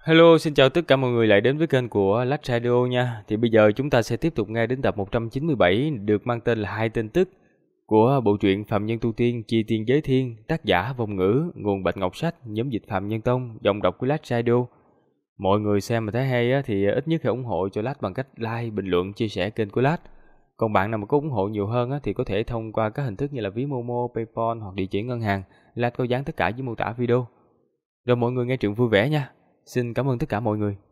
Hello, xin chào tất cả mọi người lại đến với kênh của Lách Radio nha. Thì bây giờ chúng ta sẽ tiếp tục nghe đến tập 197 được mang tên là Hai Tin Tức của bộ truyện Phạm Nhân Tu Tiên Chi Tiên Giới Thiên, tác giả Vong Ngữ, nguồn Bạch Ngọc Sách, nhóm dịch Phạm Nhân Tông, giọng đọc của Lách Radio. Mọi người xem mà thấy hay á, thì ít nhất hãy ủng hộ cho Lách bằng cách like, bình luận, chia sẻ kênh của Lách. Còn bạn nào mà có ủng hộ nhiều hơn á, thì có thể thông qua các hình thức như là ví Momo, PayPal hoặc địa chỉ ngân hàng. Lách có dán tất cả dưới mô tả video. Rồi mọi người nghe truyện vui vẻ nha. Xin cảm ơn tất cả mọi người.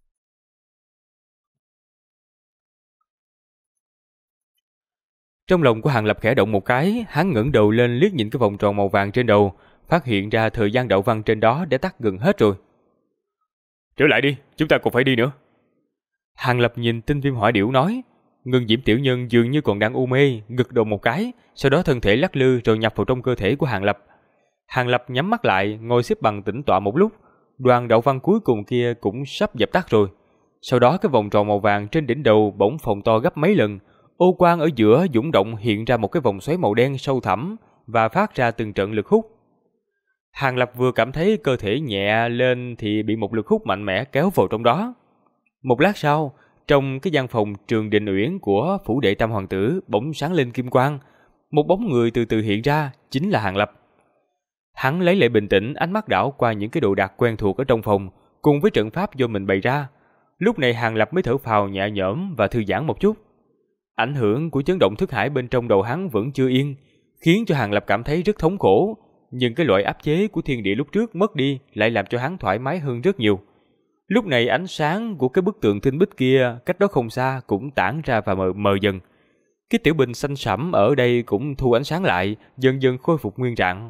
Trong lòng của Hàng Lập khẽ động một cái, hắn ngẩng đầu lên liếc nhìn cái vòng tròn màu vàng trên đầu, phát hiện ra thời gian đạo văn trên đó đã tắt gần hết rồi. Trở lại đi, chúng ta còn phải đi nữa. Hàng Lập nhìn tinh viêm hỏa điểu nói. Ngân Diễm tiểu nhân dường như còn đang u mê, gật đầu một cái, sau đó thân thể lắc lư rồi nhập vào trong cơ thể của Hàng Lập. Hàng Lập nhắm mắt lại, ngồi xếp bằng tĩnh tọa một lúc. Đoàn đạo văn cuối cùng kia cũng sắp dập tắt rồi. Sau đó cái vòng tròn màu vàng trên đỉnh đầu bỗng phồng to gấp mấy lần, ô quang ở giữa dũng động hiện ra một cái vòng xoáy màu đen sâu thẳm và phát ra từng trận lực hút. Hàng Lập vừa cảm thấy cơ thể nhẹ lên thì bị một lực hút mạnh mẽ kéo vào trong đó. Một lát sau, trong cái gian phòng Trường Đình Uyển của phủ đệ Tam hoàng tử bỗng sáng lên kim quang, một bóng người từ từ hiện ra, chính là Hàng Lập. Hắn lấy lại bình tĩnh, ánh mắt đảo qua những cái đồ đạc quen thuộc ở trong phòng, cùng với trận pháp do mình bày ra. Lúc này Hàng Lập mới thở phào nhẹ nhõm và thư giãn một chút. Ảnh hưởng của chấn động thức hải bên trong đầu hắn vẫn chưa yên, khiến cho Hàng Lập cảm thấy rất thống khổ, nhưng cái loại áp chế của thiên địa lúc trước mất đi lại làm cho hắn thoải mái hơn rất nhiều. Lúc này ánh sáng của cái bức tượng tinh bích kia cách đó không xa cũng tản ra và mờ dần. Cái tiểu bình xanh sẫm ở đây cũng thu ánh sáng lại, dần dần khôi phục nguyên trạng.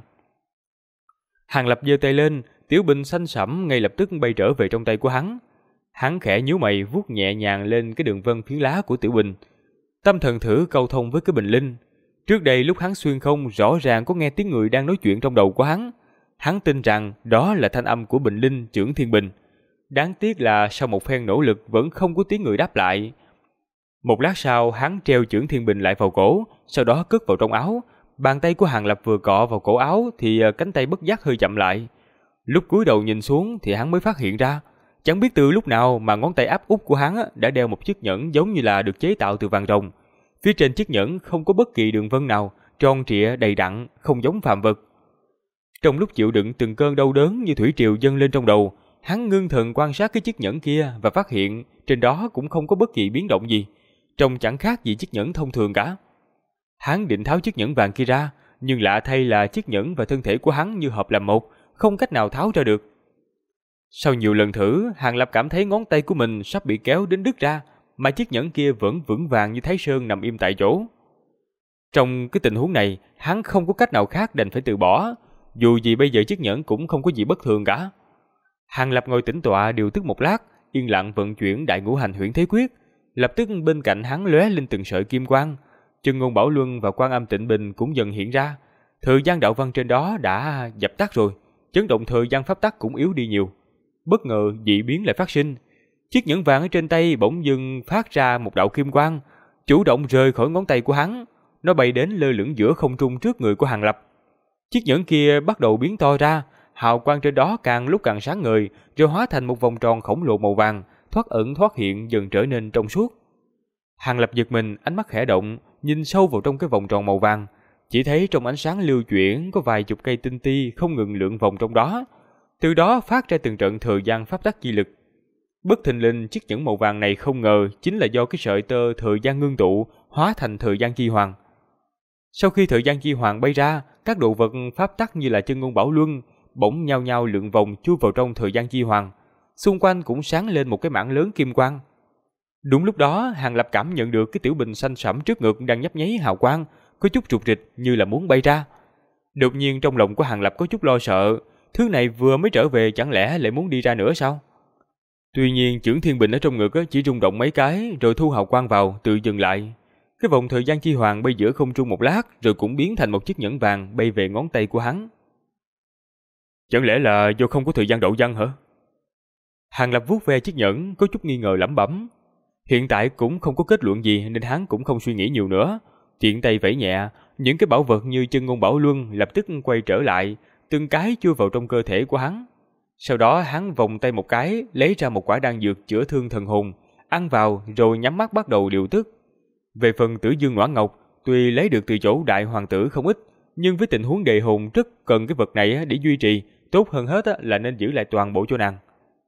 Hàng Lập giơ tay lên, tiểu bình xanh sẫm ngay lập tức bay trở về trong tay của hắn. Hắn khẽ nhíu mày vuốt nhẹ nhàng lên cái đường vân phiến lá của tiểu bình. Tâm thần thử câu thông với cái bình linh. Trước đây lúc hắn xuyên không rõ ràng có nghe tiếng người đang nói chuyện trong đầu của hắn. Hắn tin rằng đó là thanh âm của bình linh Chưởng Thiên Bình. Đáng tiếc là sau một phen nỗ lực vẫn không có tiếng người đáp lại. Một lát sau hắn treo Chưởng Thiên Bình lại vào cổ, sau đó cất vào trong áo. Bàn tay của Hàng Lập vừa cọ vào cổ áo thì cánh tay bất giác hơi chậm lại. Lúc cúi đầu nhìn xuống thì hắn mới phát hiện ra, chẳng biết từ lúc nào mà ngón tay áp út của hắn đã đeo một chiếc nhẫn giống như là được chế tạo từ vàng rồng. Phía trên chiếc nhẫn không có bất kỳ đường vân nào, tròn trịa đầy đặn, không giống phàm vật. Trong lúc chịu đựng từng cơn đau đớn như thủy triều dâng lên trong đầu, hắn ngưng thần quan sát cái chiếc nhẫn kia và phát hiện trên đó cũng không có bất kỳ biến động gì, trông chẳng khác gì chiếc nhẫn thông thường cả. Hắn định tháo chiếc nhẫn vàng kia ra, nhưng lạ thay là chiếc nhẫn và thân thể của hắn như hợp làm một, không cách nào tháo ra được. Sau nhiều lần thử, Hàng Lập cảm thấy ngón tay của mình sắp bị kéo đến đứt ra, mà chiếc nhẫn kia vẫn vững vàng như Thái Sơn nằm im tại chỗ. Trong cái tình huống này, hắn không có cách nào khác đành phải từ bỏ, dù gì bây giờ chiếc nhẫn cũng không có gì bất thường cả. Hàng Lập ngồi tĩnh tọa điều tức một lát, yên lặng vận chuyển Đại Ngũ Hành Huyễn Thế Quyết, lập tức bên cạnh hắn lóe lên từng sợi kim quang. Chân Ngôn Bảo Luân và Quan Âm Tịnh Bình cũng dần hiện ra. Thời gian đạo văn trên đó đã dập tắt rồi, chấn động thời gian pháp tắc cũng yếu đi nhiều. Bất ngờ dị biến lại phát sinh. Chiếc nhẫn vàng ở trên tay bỗng dưng phát ra một đạo kim quang, chủ động rời khỏi ngón tay của hắn. Nó bay đến lơ lửng giữa không trung trước người của Hàng Lập. Chiếc nhẫn kia bắt đầu biến to ra, hào quang trên đó càng lúc càng sáng ngời, rồi hóa thành một vòng tròn khổng lồ màu vàng, thoát ẩn thoát hiện dần trở nên trong suốt. Hàng Lập giật mình, ánh mắt khẽ động, nhìn sâu vào trong cái vòng tròn màu vàng, chỉ thấy trong ánh sáng lưu chuyển có vài chục cây tinh ti không ngừng lượn vòng trong đó, từ đó phát ra từng trận thời gian pháp tắc chi lực. Bất thình lình chiếc nhẫn màu vàng này không ngờ chính là do cái sợi tơ thời gian ngưng tụ hóa thành thời gian chi hoàng. Sau khi thời gian chi hoàng bay ra, các đồ vật pháp tắc như là Chân Ngôn Bảo Luân bỗng nhao nhao lượn vòng chui vào trong thời gian chi hoàng, xung quanh cũng sáng lên một cái mảng lớn kim quang. Đúng lúc đó, Hàng Lập cảm nhận được cái tiểu bình xanh sẫm trước ngực đang nhấp nháy hào quang, có chút rụt rịch như là muốn bay ra. Đột nhiên trong lòng của Hàng Lập có chút lo sợ, thứ này vừa mới trở về chẳng lẽ lại muốn đi ra nữa sao? Tuy nhiên Chưởng Thiên Bình ở trong ngực chỉ rung động mấy cái rồi thu hào quang vào, tự dừng lại. Cái vòng thời gian chi hoàng bay giữa không trung một lát rồi cũng biến thành một chiếc nhẫn vàng bay về ngón tay của hắn. Chẳng lẽ là do không có thời gian độ văn hả? Hàng Lập vuốt ve chiếc nhẫn có chút nghi ngờ lẩm bẩm. Hiện tại cũng không có kết luận gì nên hắn cũng không suy nghĩ nhiều nữa. Tiện tay vẫy nhẹ, những cái bảo vật như Chân Ngôn Bảo Luân lập tức quay trở lại, từng cái chui vào trong cơ thể của hắn. Sau đó hắn vòng tay một cái, lấy ra một quả đan dược chữa thương thần hồn, ăn vào rồi nhắm mắt bắt đầu điều tức. Về phần Tử Dương Noãn Ngọc, tuy lấy được từ chỗ đại hoàng tử không ít, nhưng với tình huống đề hồn rất cần cái vật này để duy trì, tốt hơn hết là nên giữ lại toàn bộ cho nàng.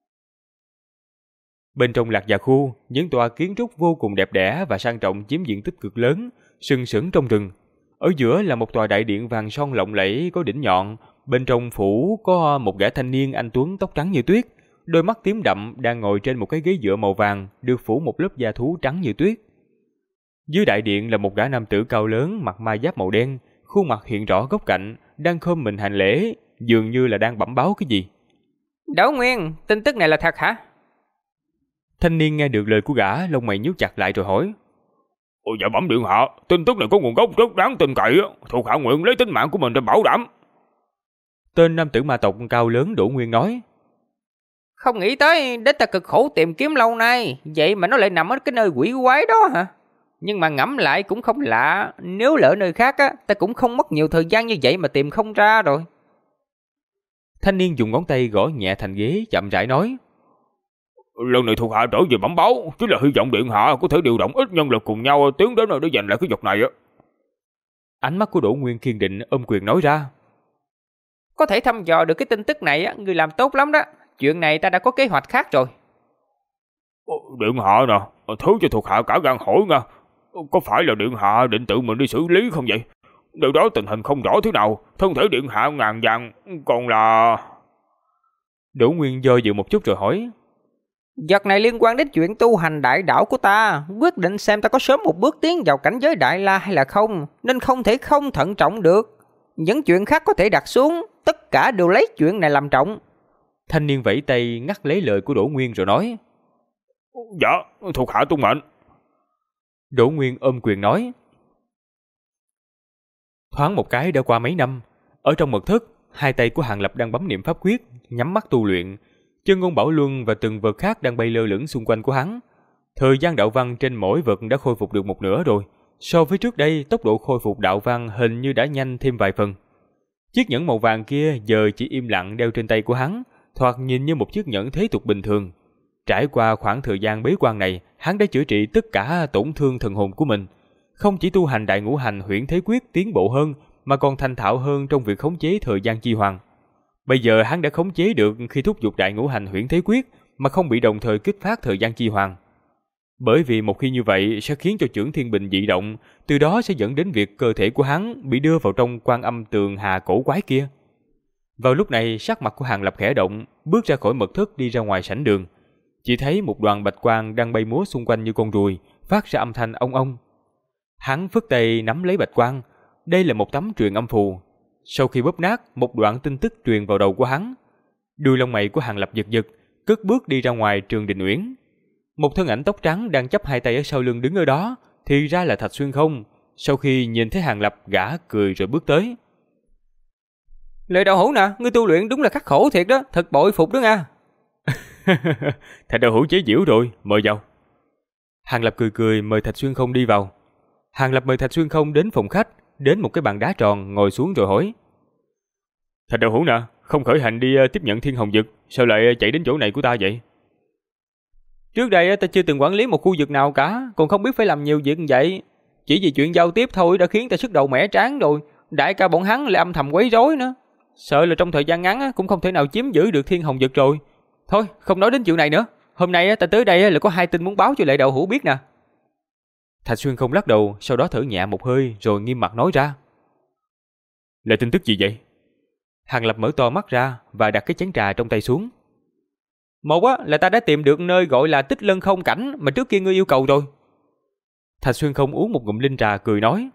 Bên trong Lạc Già khu, những tòa kiến trúc vô cùng đẹp đẽ và sang trọng chiếm diện tích cực lớn, sừng sững trong rừng. Ở giữa là một tòa đại điện vàng son lộng lẫy có đỉnh nhọn, bên trong phủ có một gã thanh niên anh tuấn tóc trắng như tuyết, đôi mắt tím đậm đang ngồi trên một cái ghế dựa màu vàng, được phủ một lớp da thú trắng như tuyết. Dưới đại điện là một gã nam tử cao lớn mặc ma giáp màu đen, khuôn mặt hiện rõ góc cạnh, đang khom mình hành lễ, dường như là đang bẩm báo cái gì. Đỗ Nguyên, tin tức này là thật hả? Thanh niên nghe được lời của gã, lông mày nhíu chặt lại rồi hỏi. Dạ bẩm điện hạ, tin tức này có nguồn gốc rất đáng tin cậy, thuộc hạ nguyện lấy tính mạng của mình để bảo đảm. Tên nam tử ma tộc cao lớn Đỗ Nguyên nói. Không nghĩ tới, đến ta cực khổ tìm kiếm lâu nay, vậy mà nó lại nằm ở cái nơi quỷ quái đó hả? Nhưng mà ngẫm lại cũng không lạ, nếu lỡ nơi khác ta cũng không mất nhiều thời gian như vậy mà tìm không ra rồi. Thanh niên dùng ngón tay gõ nhẹ thành ghế, chậm rãi nói. Lần này thuộc hạ trở về bẩm báo, chính là hy vọng điện hạ có thể điều động ít nhân lực cùng nhau tiến đến nơi để giành lại cái vật này. Ánh mắt của Đỗ Nguyên kiên định, ôm quyền nói ra. Có thể thăm dò được cái tin tức này, người làm tốt lắm đó. Chuyện này ta đã có kế hoạch khác rồi. Điện hạ nè, thứ cho thuộc hạ cả gan hỏi nha. Có phải là điện hạ định tự mình đi xử lý không vậy? Điều đó tình hình không rõ thế nào, thân thể điện hạ ngàn vàng, còn là... Đỗ Nguyên do dự một chút rồi hỏi. Vật này liên quan đến chuyện tu hành đại đạo của ta, quyết định xem ta có sớm một bước tiến vào cảnh giới Đại La hay là không, nên không thể không thận trọng được. Những chuyện khác có thể đặt xuống, tất cả đều lấy chuyện này làm trọng. Thanh niên vẫy tay ngắt lấy lời của Đỗ Nguyên rồi nói. Dạ, thuộc hạ tuân mệnh. Đỗ Nguyên ôm quyền nói. Thoáng một cái đã qua mấy năm, ở trong mật thất, hai tay của Hàng Lập đang bấm niệm pháp quyết, nhắm mắt tu luyện. Chân ngôn bảo luân và từng vật khác đang bay lơ lửng xung quanh của hắn. Thời gian đạo văn trên mỗi vật đã khôi phục được một nửa rồi. So với trước đây, tốc độ khôi phục đạo văn hình như đã nhanh thêm vài phần. Chiếc nhẫn màu vàng kia giờ chỉ im lặng đeo trên tay của hắn, thoạt nhìn như một chiếc nhẫn thế tục bình thường. Trải qua khoảng thời gian bế quan này, hắn đã chữa trị tất cả tổn thương thần hồn của mình. Không chỉ tu hành đại ngũ hành huyễn thế quyết tiến bộ hơn, mà còn thành thạo hơn trong việc khống chế thời gian chi hoàng. Bây giờ hắn đã khống chế được khi thúc giục đại ngũ hành huyễn thế quyết mà không bị đồng thời kích phát thời gian chi hoàng. Bởi vì một khi như vậy sẽ khiến cho chưởng thiên bình dị động, từ đó sẽ dẫn đến việc cơ thể của hắn bị đưa vào trong quan âm tường hà cổ quái kia. Vào lúc này, sắc mặt của Hàng Lập khẽ động, bước ra khỏi mật thất đi ra ngoài sảnh đường. Chỉ thấy một đoàn bạch quang đang bay múa xung quanh như con ruồi, phát ra âm thanh ong ong. Hắn phất tay nắm lấy bạch quang, đây là một tấm truyền âm phù. Sau khi bóp nát, một đoạn tin tức truyền vào đầu của hắn. Đuôi lông mày của Hàng Lập giật giật, cất bước đi ra ngoài Trường Đình Uyển. Một thân ảnh tóc trắng đang chắp hai tay ở sau lưng đứng ở đó, thì ra là Thạch Xuyên Không. Sau khi nhìn thấy Hàng Lập, gã cười rồi bước tới. Lời đạo hữu nè, ngươi tu luyện đúng là khắc khổ thiệt đó, thật bội phục đó nha. Thạch đạo hữu chế giễu rồi, mời vào. Hàng Lập cười cười mời Thạch Xuyên Không đi vào. Hàng Lập mời Thạch Xuyên Không đến phòng khách, đến một cái bàn đá tròn ngồi xuống rồi hỏi. Thạch đạo hữu nè, không khởi hành đi tiếp nhận thiên hồng dực, sao lại chạy đến chỗ này của ta vậy? Trước đây ta chưa từng quản lý một khu vực nào cả, còn không biết phải làm nhiều việc như vậy. Chỉ vì chuyện giao tiếp thôi đã khiến ta sức đầu mẻ trán rồi, đại ca bọn hắn lại âm thầm quấy rối nữa. Sợ là trong thời gian ngắn cũng không thể nào chiếm giữ được thiên hồng dực rồi. Thôi, không nói đến chuyện này nữa. Hôm nay ta tới đây là có hai tin muốn báo cho Lệ đạo hữu biết nè. Thạch Xuyên Không lắc đầu, sau đó thở nhẹ một hơi rồi nghiêm mặt nói ra. Là tin tức gì vậy? Hàng Lập mở to mắt ra và đặt cái chén trà trong tay xuống. Một là ta đã tìm được nơi gọi là Tích Lân Không Cảnh mà trước kia ngươi yêu cầu rồi. Thạch Xuyên Không uống một ngụm linh trà cười nói.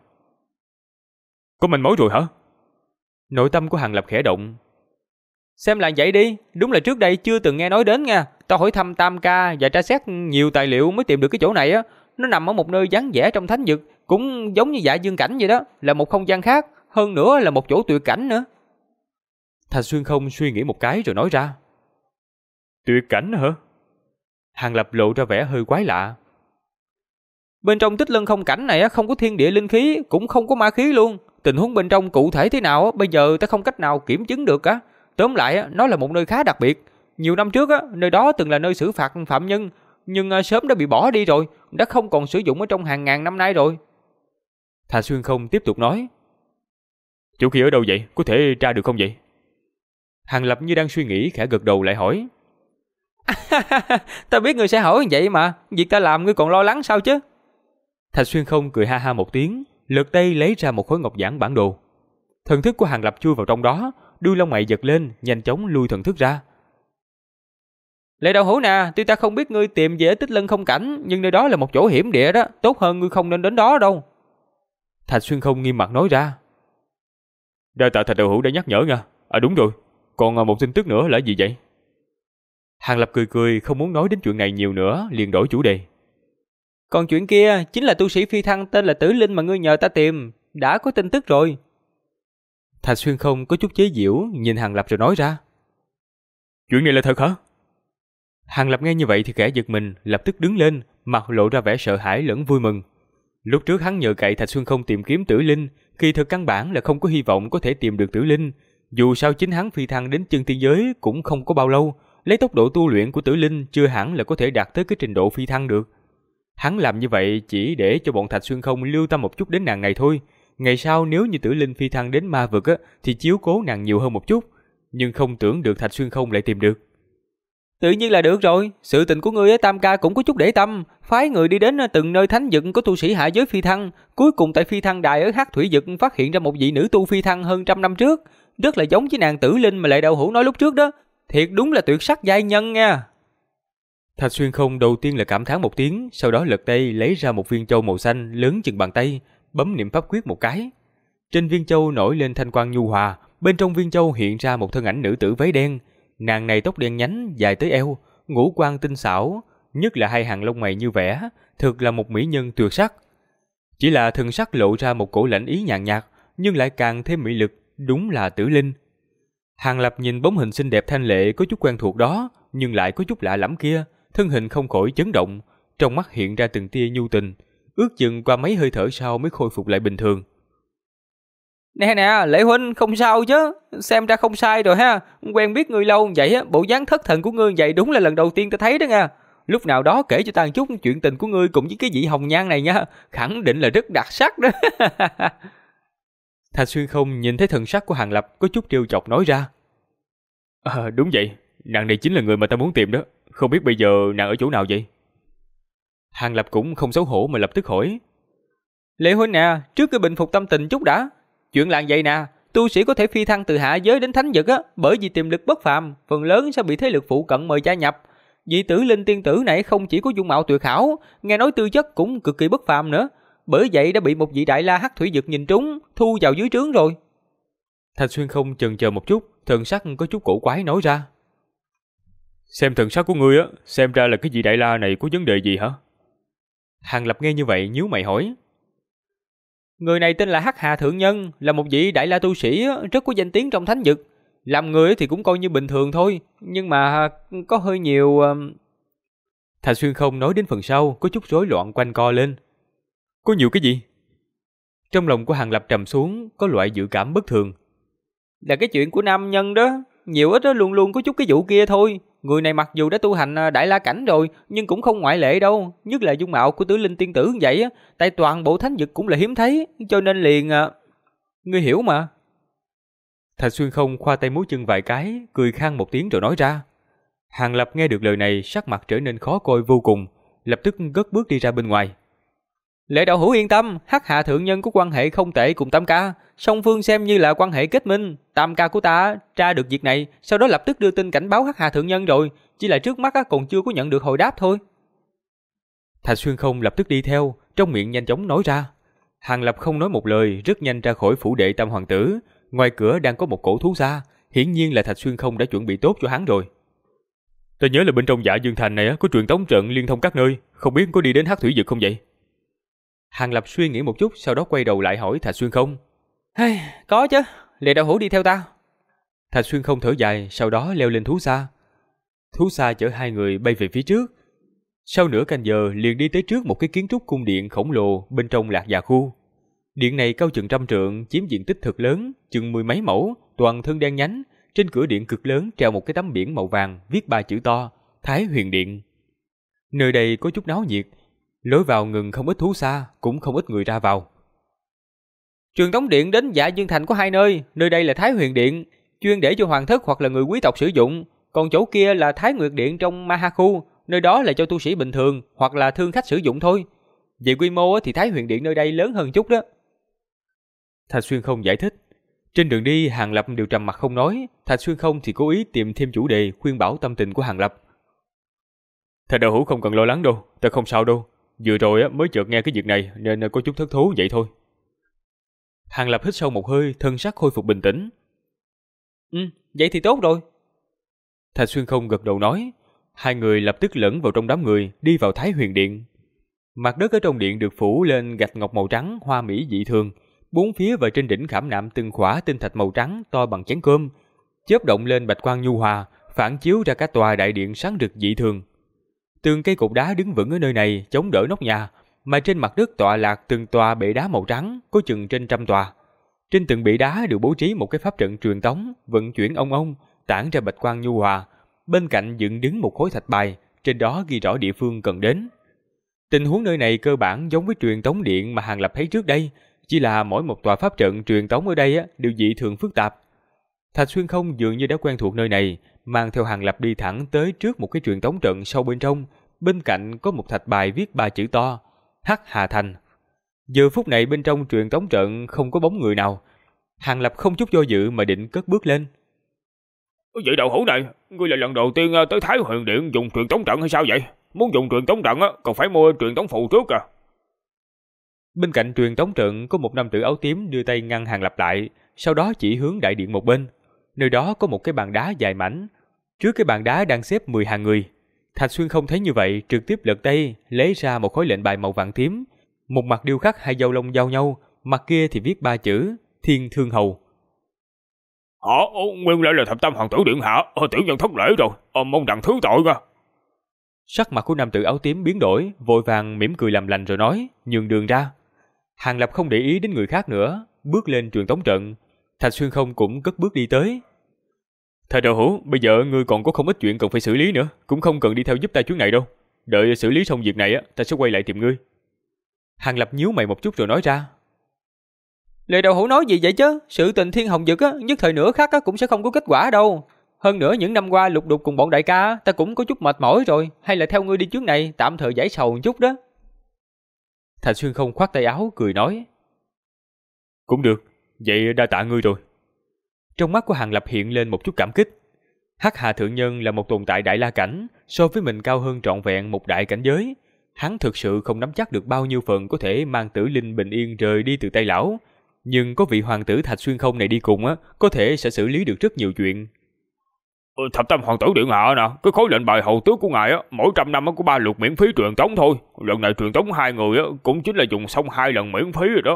Có manh mối rồi hả? Nội tâm của Hàng Lập khẽ động. Xem là vậy đi, đúng là trước đây chưa từng nghe nói đến nha. Ta hỏi thăm Tam Ca và tra xét nhiều tài liệu mới tìm được cái chỗ này á. Nó nằm ở một nơi vắng vẻ trong thánh vực, cũng giống như Dạ Dương Cảnh vậy đó, là một không gian khác, hơn nữa là một chỗ tuyệt cảnh nữa. Thạch Xuyên Không suy nghĩ một cái rồi nói ra. Tuyệt cảnh hả? Hàng Lập lộ ra vẻ hơi quái lạ. Bên trong Tích Lân Không Cảnh này không có thiên địa linh khí, cũng không có ma khí luôn. Tình huống bên trong cụ thể thế nào bây giờ ta không cách nào kiểm chứng được cả. Tóm lại nó là một nơi khá đặc biệt. Nhiều năm trước nơi đó từng là nơi xử phạt phạm nhân, nhưng sớm đã bị bỏ đi rồi, đã không còn sử dụng ở trong hàng ngàn năm nay rồi. Thạch Xuyên Không tiếp tục nói. Chỗ kia ở đâu vậy? Có thể tra được không vậy? Hàng Lập như đang suy nghĩ, khẽ gật đầu lại hỏi. Ta biết ngươi sẽ hỏi vậy mà, việc ta làm ngươi còn lo lắng sao chứ? Thạch Xuyên Không cười ha ha một tiếng, lật tay lấy ra một khối ngọc giản bản đồ. Thần thức của Hàng Lập chui vào trong đó, đuôi lông mày giật lên, nhanh chóng lui thần thức ra. Lệ Đạo Hữu nè, tuy ta không biết ngươi tìm về Tích Lân Không Cảnh, nhưng nơi đó là một chỗ hiểm địa đó, tốt hơn ngươi không nên đến đó đâu. Thạch Xuyên Không nghiêm mặt nói ra. Đa tạ Thạch Đạo Hữu đã nhắc nhở nha. Đúng rồi, còn một tin tức nữa là gì vậy? Hàng Lập cười cười, không muốn nói đến chuyện này nhiều nữa, liền đổi chủ đề. Còn chuyện kia chính là tu sĩ phi thăng tên là Tử Linh mà ngươi nhờ ta tìm, đã có tin tức rồi. Thạch Xuyên Không có chút chế giễu nhìn Hàng Lập rồi nói ra. Chuyện này là thật hả? Hàng Lập nghe như vậy thì khẽ giật mình, lập tức đứng lên, mặt lộ ra vẻ sợ hãi lẫn vui mừng. Lúc trước hắn nhờ cậy Thạch Xuyên Không tìm kiếm Tử Linh, kỳ thực căn bản là không có hy vọng có thể tìm được Tử Linh. Dù sao chính hắn phi thăng đến chân tiên giới cũng không có bao lâu, lấy tốc độ tu luyện của Tử Linh chưa hẳn là có thể đạt tới cái trình độ phi thăng được. Hắn làm như vậy chỉ để cho bọn Thạch Xuyên Không lưu tâm một chút đến nàng này thôi. Ngày sau nếu như Tử Linh phi thăng đến ma vực thì chiếu cố nàng nhiều hơn một chút, nhưng không tưởng được Thạch Xuyên Không lại tìm được. Tự nhiên là được rồi, sự tình của ngươi Tam ca cũng có chút để tâm, phái người đi đến từng nơi thánh vực có tu sĩ hạ giới phi thăng, cuối cùng tại phi thăng đài ở Hắc Thủy vực phát hiện ra một vị nữ tu phi thăng hơn 100 năm trước, rất là giống với nàng Tử Linh mà Lệ Đạo Hữu nói lúc trước đó, thiệt đúng là tuyệt sắc giai nhân nha. Thạch Xuyên Không đầu tiên là cảm thán một tiếng, sau đó lật tay lấy ra một viên châu màu xanh lớn chừng bàn tay, bấm niệm pháp quyết một cái. Trên viên châu nổi lên thanh quang nhu hòa, bên trong viên châu hiện ra một thân ảnh nữ tử váy đen. Nàng này tóc đen nhánh dài tới eo, ngũ quan tinh xảo, nhất là hai hàng lông mày như vẽ, thực là một mỹ nhân tuyệt sắc. Chỉ là thân sắc lộ ra một cổ lãnh ý nhàn nhạt, nhưng lại càng thêm mỹ lực, đúng là Tử Linh. Hàng Lập nhìn bóng hình xinh đẹp thanh lệ có chút quen thuộc đó, nhưng lại có chút lạ lẫm kia, thân hình không khỏi chấn động, trong mắt hiện ra từng tia nhu tình, ước chừng qua mấy hơi thở sau mới khôi phục lại bình thường. Nè nè, Lệ huynh không sao chứ, xem ra không sai rồi ha, quen biết ngươi lâu vậy bộ dáng thất thần của ngươi vậy đúng là lần đầu tiên ta thấy đó nha. Lúc nào đó kể cho ta chút chuyện tình của ngươi cùng với cái vị hồng nhan này nha, khẳng định là rất đặc sắc đó. Thạch Xuyên Không nhìn thấy thần sắc của Hàng Lập có chút trêu chọc nói ra. Đúng vậy, nàng này chính là người mà ta muốn tìm đó, không biết bây giờ nàng ở chỗ nào vậy? Hàng Lập cũng không xấu hổ mà lập tức hỏi. Lệ huynh nè, trước khi bình phục tâm tình chút đã. Chuyện là vậy nè, tu sĩ có thể phi thăng từ hạ giới đến thánh vực bởi vì tiềm lực bất phàm, phần lớn sẽ bị thế lực phụ cận mời gia nhập. Vị Tử Linh tiên tử này không chỉ có dung mạo tuyệt hảo, nghe nói tư chất cũng cực kỳ bất phàm nữa, bởi vậy đã bị một vị đại la Hắc Thủy vực nhìn trúng, thu vào dưới trướng rồi. Thạch Xuyên Không chần chờ một chút, thần sắc có chút cổ quái nói ra. Xem thần sắc của ngươi xem ra là cái vị đại la này có vấn đề gì hả? Hàng Lập nghe như vậy nhíu mày hỏi. Người này tên là Hắc Hà Thượng Nhân, là một vị đại la tu sĩ rất có danh tiếng trong thánh vực. Làm người thì cũng coi như bình thường thôi, nhưng mà có hơi nhiều... Thạch Xuyên Không nói đến phần sau có chút rối loạn quanh co lên. Có nhiều cái gì? Trong lòng của Hàng Lập trầm xuống, có loại dự cảm bất thường. Là cái chuyện của nam nhân đó, nhiều ít đó luôn luôn có chút cái vụ kia thôi. Người này mặc dù đã tu hành đại la cảnh rồi, nhưng cũng không ngoại lệ đâu. Nhất là dung mạo của Tử Linh tiên tử vậy, tại toàn bộ thánh vực cũng là hiếm thấy, cho nên liền... Ngươi hiểu mà. Thạch Xuyên Không khoa tay múa chân vài cái, cười khan một tiếng rồi nói ra. Hàng Lập nghe được lời này, sắc mặt trở nên khó coi vô cùng, lập tức cất bước đi ra bên ngoài. Lệ đạo hữu yên tâm, Hắc Hạ Thượng Nhân có quan hệ không tệ cùng Tam ca, song phương xem như là quan hệ kết minh. Tam ca của ta tra được việc này, sau đó lập tức đưa tin cảnh báo Hắc Hạ Thượng Nhân rồi, chỉ là trước mắt còn chưa có nhận được hồi đáp thôi. Thạch Xuyên Không lập tức đi theo, trong miệng nhanh chóng nói ra. Hàng Lập không nói một lời, rất nhanh ra khỏi phủ đệ Tam hoàng tử. Ngoài cửa đang có một cổ thú xa, hiển nhiên là Thạch Xuyên Không đã chuẩn bị tốt cho hắn rồi. Ta nhớ là bên trong Dạ Dương Thành này có truyền tống trận liên thông các nơi, không biết có đi đến Hắc Thủy vực không vậy? Hàng Lập suy nghĩ một chút, sau đó quay đầu lại hỏi Thạch Xuyên Không. Có chứ, Lệ đạo hữu đi theo ta. Thạch Xuyên Không thở dài, sau đó leo lên thú xa. Thú xa chở hai người bay về phía trước. Sau nửa canh giờ liền đi tới trước một cái kiến trúc cung điện khổng lồ bên trong Lạc Già khu. Điện này cao chừng 100 trượng, chiếm diện tích thực lớn, chừng 10 mấy mẫu, toàn thân đen nhánh, trên cửa điện cực lớn treo một cái tấm biển màu vàng viết 3 chữ to: Thái Huyền Điện. Nơi đây có chút náo nhiệt, lối vào ngừng không ít thú xa, cũng không ít người ra vào. Truyền tống điện đến Dạ Dương Thành có 2 nơi, nơi đây là Thái Huyền Điện, chuyên để cho hoàng thất hoặc là người quý tộc sử dụng, còn chỗ kia là Thái Nguyệt Điện trong Ma Ha Khu, nơi đó là cho tu sĩ bình thường hoặc là thương khách sử dụng thôi. Về quy mô thì Thái Huyền Điện nơi đây lớn hơn chút đó. Thạch Xuyên Không giải thích. Trên đường đi, Hàng Lập đều trầm mặt không nói, Thạch Xuyên Không thì cố ý tìm thêm chủ đề khuyên bảo tâm tình của Hàng Lập. Thạch đạo hữu không cần lo lắng đâu, ta không sao đâu. Vừa rồi mới chợt nghe cái việc này nên có chút thất thố vậy thôi. Hàng Lập hít sâu một hơi, thân sắc khôi phục bình tĩnh. Vậy thì tốt rồi. Thạch Xuyên Không gật đầu nói. Hai người lập tức lẫn vào trong đám người, đi vào Thái Huyền Điện. Mặt đất ở trong điện được phủ lên gạch ngọc màu trắng hoa mỹ dị thường, bốn phía và trên đỉnh khảm nạm từng khỏa tinh thạch màu trắng to bằng chén cơm, chớp động lên bạch quang nhu hòa, phản chiếu ra cả tòa đại điện sáng rực dị thường. Từng cây cột đá đứng vững ở nơi này chống đỡ nóc nhà, mà trên mặt đất tọa lạc từng tòa bệ đá màu trắng, có chừng trên 100 tòa. Trên từng bệ đá đều bố trí một cái pháp trận truyền tống, vận chuyển ong, tản ra bạch quang nhu hòa. Bên cạnh dựng đứng một khối thạch bài, trên đó ghi rõ địa phương cần đến. Tình huống nơi này cơ bản giống với truyền tống điện mà Hàng Lập thấy trước đây, chỉ là mỗi một tòa pháp trận truyền tống ở đây đều dị thường phức tạp. Thạch Xuyên Không dường như đã quen thuộc nơi này, mang theo Hàng Lập đi thẳng tới trước một cái truyền tống trận sâu bên trong, bên cạnh có một thạch bài viết 3 chữ to: Hắc Hà Thành. Giờ phút này bên trong truyền tống trận không có bóng người nào. Hàng Lập không chút do dự mà định cất bước lên. Vậy đạo hữu này, ngươi là lần đầu tiên tới Thái Huyền Điện dùng truyền tống trận hay sao vậy? Muốn dùng truyền tống trận còn phải mua truyền tống phù trước à? Bên cạnh truyền tống trận có một nam tử áo tím đưa tay ngăn Hàng Lập lại, sau đó chỉ hướng đại điện một bên. Nơi đó có một cái bàn đá dài mảnh, trước cái bàn đá đang xếp 10 hàng người. Thạch Xuyên Không thấy như vậy, trực tiếp lật tay lấy ra một khối lệnh bài màu vàng tím, một mặt điêu khắc 2 dâu lông giao nhau, mặt kia thì viết 3 chữ: Thiên Thương Hầu. Nguyên lại là Thập Tam Hoàng tử điện hạ, tiểu nhân thất lễ rồi, mong rằng thứ tội nha. Sắc mặt của nam tử áo tím biến đổi, vội vàng mỉm cười làm lành rồi nói, nhường đường ra. Hàng Lập không để ý đến người khác nữa, bước lên truyền tống trận. Thạch Xuyên Không cũng cất bước đi tới. Thầy đạo hữu, bây giờ ngươi còn có không ít chuyện cần phải xử lý nữa, cũng không cần đi theo giúp ta chuyến này đâu. Đợi xử lý xong việc này ta sẽ quay lại tìm ngươi. Hàng Lập nhíu mày một chút rồi nói ra. Lời đạo hữu nói gì vậy chứ? Sự tình Thiên Hồng Dực nhất thời nửa khắc cũng sẽ không có kết quả đâu. Hơn nữa những năm qua lục đục cùng bọn đại ca, ta cũng có chút mệt mỏi rồi, hay là theo ngươi đi chuyến này tạm thời giải sầu một chút đó. Thạch Xuyên Không khoát tay áo cười nói. Cũng được, vậy đa tạ ngươi rồi. Trong mắt của Hàng Lập hiện lên một chút cảm kích. Hắc Hà Thượng Nhân là một tồn tại đại la cảnh, so với mình cao hơn trọn vẹn một đại cảnh giới. Hắn thực sự không nắm chắc được bao nhiêu phần có thể mang Tử Linh bình yên rời đi từ tay lão. Nhưng có vị hoàng tử Thạch Xuyên Không này đi cùng có thể sẽ xử lý được rất nhiều chuyện. Thập Tam Hoàng tử điện hạ nè, cái khối lệnh bài hầu tước của ngài mỗi 100 năm có 3 lượt miễn phí truyền tống thôi. Lần này truyền tống 2 người cũng chính là dùng xong 2 lần miễn phí rồi đó.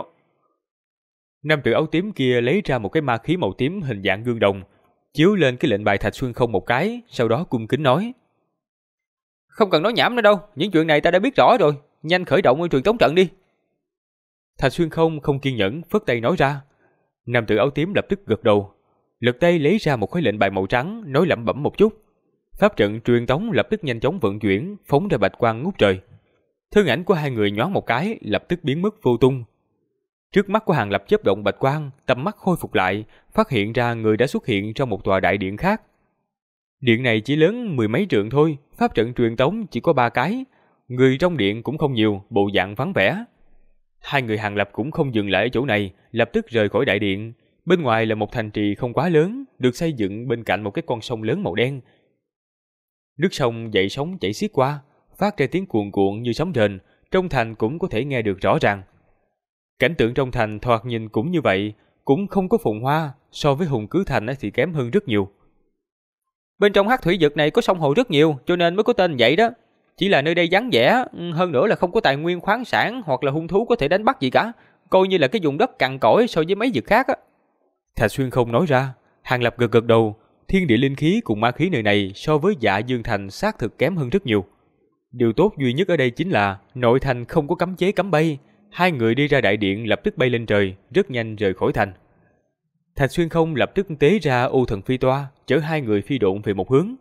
Nam tử áo tím kia lấy ra một cái ma khí màu tím hình dạng gương đồng, chiếu lên cái lệnh bài Thạch Xuyên Không một cái, sau đó cung kính nói. Không cần nói nhảm nữa đâu, những chuyện này ta đã biết rõ rồi, nhanh khởi động truyền tống trận đi. Thạch Xuyên Không không kiên nhẫn phất tay nói ra. Nam tử áo tím lập tức gật đầu, lật tay lấy ra một khối lệnh bài màu trắng, nói lẩm bẩm một chút. Pháp trận truyền tống lập tức nhanh chóng vận chuyển, phóng ra bạch quang ngút trời. Thân ảnh của hai người nhoáng một cái, lập tức biến mất vô tung. Trước mắt của Hàng Lập chớp động bạch quang, tầm mắt khôi phục lại, phát hiện ra người đã xuất hiện trong một tòa đại điện khác. Điện này chỉ lớn 10 mấy trượng thôi, pháp trận truyền tống chỉ có 3 cái, người trong điện cũng không nhiều, bộ dạng vắng vẻ. Hai người Hàng Lập cũng không dừng lại ở chỗ này, lập tức rời khỏi đại điện. Bên ngoài là một thành trì không quá lớn, được xây dựng bên cạnh một cái con sông lớn màu đen. Nước sông dậy sóng chảy xiết qua, phát ra tiếng cuồn cuộn như sấm rền, trong thành cũng có thể nghe được rõ ràng. Cảnh tượng trong thành thoạt nhìn cũng như vậy, cũng không có phồn hoa, so với Hùng Cứ Thành thì kém hơn rất nhiều. Bên trong Hắc Thủy Vực này có sông hồ rất nhiều, cho nên mới có tên vậy đó. Chỉ là nơi đây vắng vẻ, hơn nữa là không có tài nguyên khoáng sản hoặc là hung thú có thể đánh bắt gì cả, coi như là cái vùng đất cằn cỗi so với mấy vực khác á. Thạch Xuyên Không nói ra. Hàng Lập gật gật đầu, thiên địa linh khí cùng ma khí nơi này so với Dạ Dương Thành xác thực kém hơn rất nhiều. Điều tốt duy nhất ở đây chính là nội thành không có cấm chế cấm bay. Hai người đi ra đại điện lập tức bay lên trời, rất nhanh rời khỏi thành. Thạch Xuyên Không lập tức tế ra U Thần Phi Toa, chở hai người phi độn về một hướng.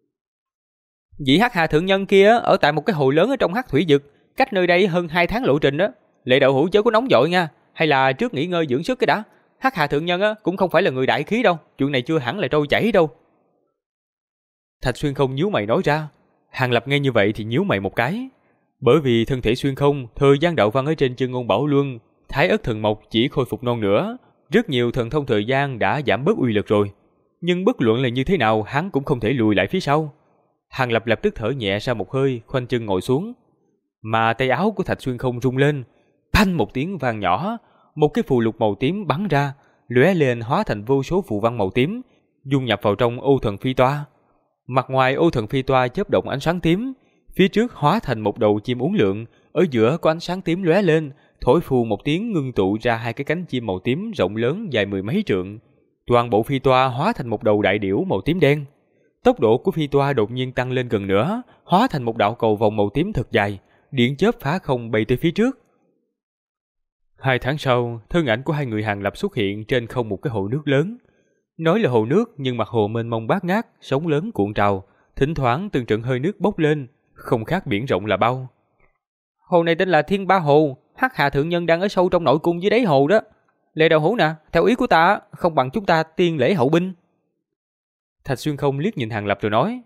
Vị Hắc Hà thượng nhân kia ở tại một cái hồ lớn ở trong Hắc Thủy Vực, cách nơi đây hơn 2 tháng lộ trình đó. Lệ Đậu Hữu chớ có nóng vội nha, hay là trước nghỉ ngơi dưỡng sức cái đã. Hắc Hà thượng nhân cũng không phải là người đại khí đâu, chuyện này chưa hẳn là trôi chảy đâu. Thạch Xuyên Không nhíu mày nói ra. Hàng Lập nghe như vậy thì nhíu mày một cái. Bởi vì thân thể Xuyên Không, thời gian đạo văn ở trên Chân Ngôn Bảo Luân, Thái Ất Thần Mộc chỉ khôi phục non nữa, rất nhiều thần thông thời gian đã giảm bớt uy lực rồi. Nhưng bất luận là như thế nào, hắn cũng không thể lùi lại phía sau. Hàng Lập lập tức thở nhẹ ra một hơi, khoanh chân ngồi xuống. Mà tay áo của Thạch Xuyên Không rung lên, phanh một tiếng vang nhỏ, một cái phù lục màu tím bắn ra, lóe lên hóa thành vô số phù văn màu tím, dung nhập vào trong Ô Thần Phi Toa. Mặt ngoài Ô Thần Phi Toa chớp động ánh sáng tím, phía trước hóa thành một đầu chim uốn lượn, ở giữa có ánh sáng tím lóe lên, thổi phù một tiếng ngưng tụ ra hai cái cánh chim màu tím rộng lớn dài mười mấy trượng. Toàn bộ phi toa hóa thành một đầu đại điểu màu tím đen. Tốc độ của phi toa đột nhiên tăng lên gần nữa, hóa thành một đạo cầu vòng màu tím thật dài, điện chớp phá không bay tới phía trước. 2 tháng sau, thân ảnh của hai người Hàng Lập xuất hiện trên không một cái hồ nước lớn. Nói là hồ nước nhưng mặt hồ mênh mông bát ngát, sóng lớn cuộn trào, thỉnh thoảng từng trận hơi nước bốc lên, không khác biển rộng là bao. Hồ này tên là Thiên Ba Hồ, Hắc Hà thượng nhân đang ở sâu trong nội cung dưới đáy hồ đó. Lệ Đậu Hữu nè, theo ý của ta, không bằng chúng ta tiên lễ hậu binh. Thạch Xuyên Không liếc nhìn Hàng Lập rồi nói.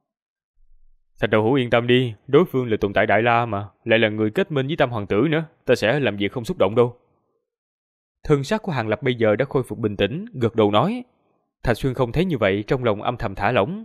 Thạch Đậu Hữu yên tâm đi, đối phương là tồn tại Đại La mà, lại là người kết minh với Tam Hoàng tử nữa, ta sẽ làm việc không xúc động đâu. Thân sắc của Hàng Lập bây giờ đã khôi phục bình tĩnh, gật đầu nói. Thạch Xuyên Không thấy như vậy, trong lòng âm thầm thả lỏng.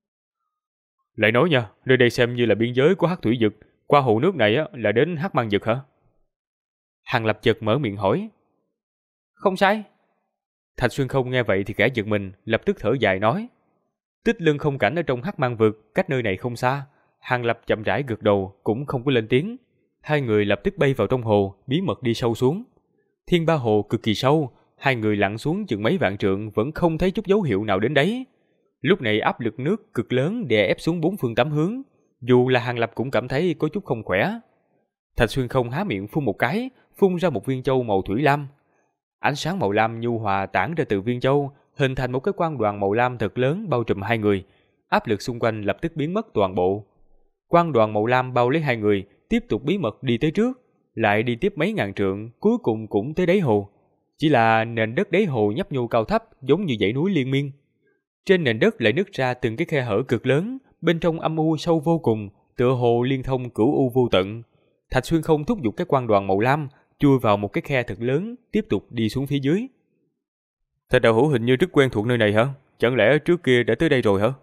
Lại nói nha, nơi đây xem như là biên giới của Hắc Thủy Vực, qua hồ nước này là đến Hắc Mang Vực hả? Hàng Lập chợt mở miệng hỏi. Không sai. Thạch Xuyên Không nghe vậy thì khẽ giật mình, lập tức thở dài nói. Tích Lân không cảnh ở trong Hắc Mang Vực, cách nơi này không xa. Hàng Lập chậm rãi gật đầu, cũng không có lên tiếng. Hai người lập tức bay vào trong hồ, bí mật đi sâu xuống. Thiên Ba Hồ cực kỳ sâu, hai người lặn xuống chừng mấy vạn trượng vẫn không thấy chút dấu hiệu nào đến đấy. Lúc này áp lực nước cực lớn đè ép xuống bốn phương tám hướng, dù là Hàng Lập cũng cảm thấy có chút không khỏe. Thạch Xuyên Không há miệng phun một cái, phun ra một viên châu màu thủy lam. Ánh sáng màu lam nhu hòa tản ra từ viên châu, hình thành một cái quang đoàn màu lam thật lớn bao trùm hai người. Áp lực xung quanh lập tức biến mất toàn bộ. Quang đoàn màu lam bao lấy hai người, tiếp tục bí mật đi tới trước, lại đi tiếp mấy ngàn trượng, cuối cùng cũng tới đáy hồ. Chỉ là nền đất đáy hồ nhấp nhô cao thấp, giống như dãy núi liên miên. Trên nền đất lại nứt ra từng cái khe hở cực lớn, bên trong âm u sâu vô cùng, tựa hồ liên thông cửu u vô tận. Thạch Xuyên Không thúc giục cái quang đoàn màu lam, chui vào một cái khe thật lớn, tiếp tục đi xuống phía dưới. Thạch Đạo Hữu hình như rất quen thuộc nơi này hả? Chẳng lẽ trước kia đã tới đây rồi hả?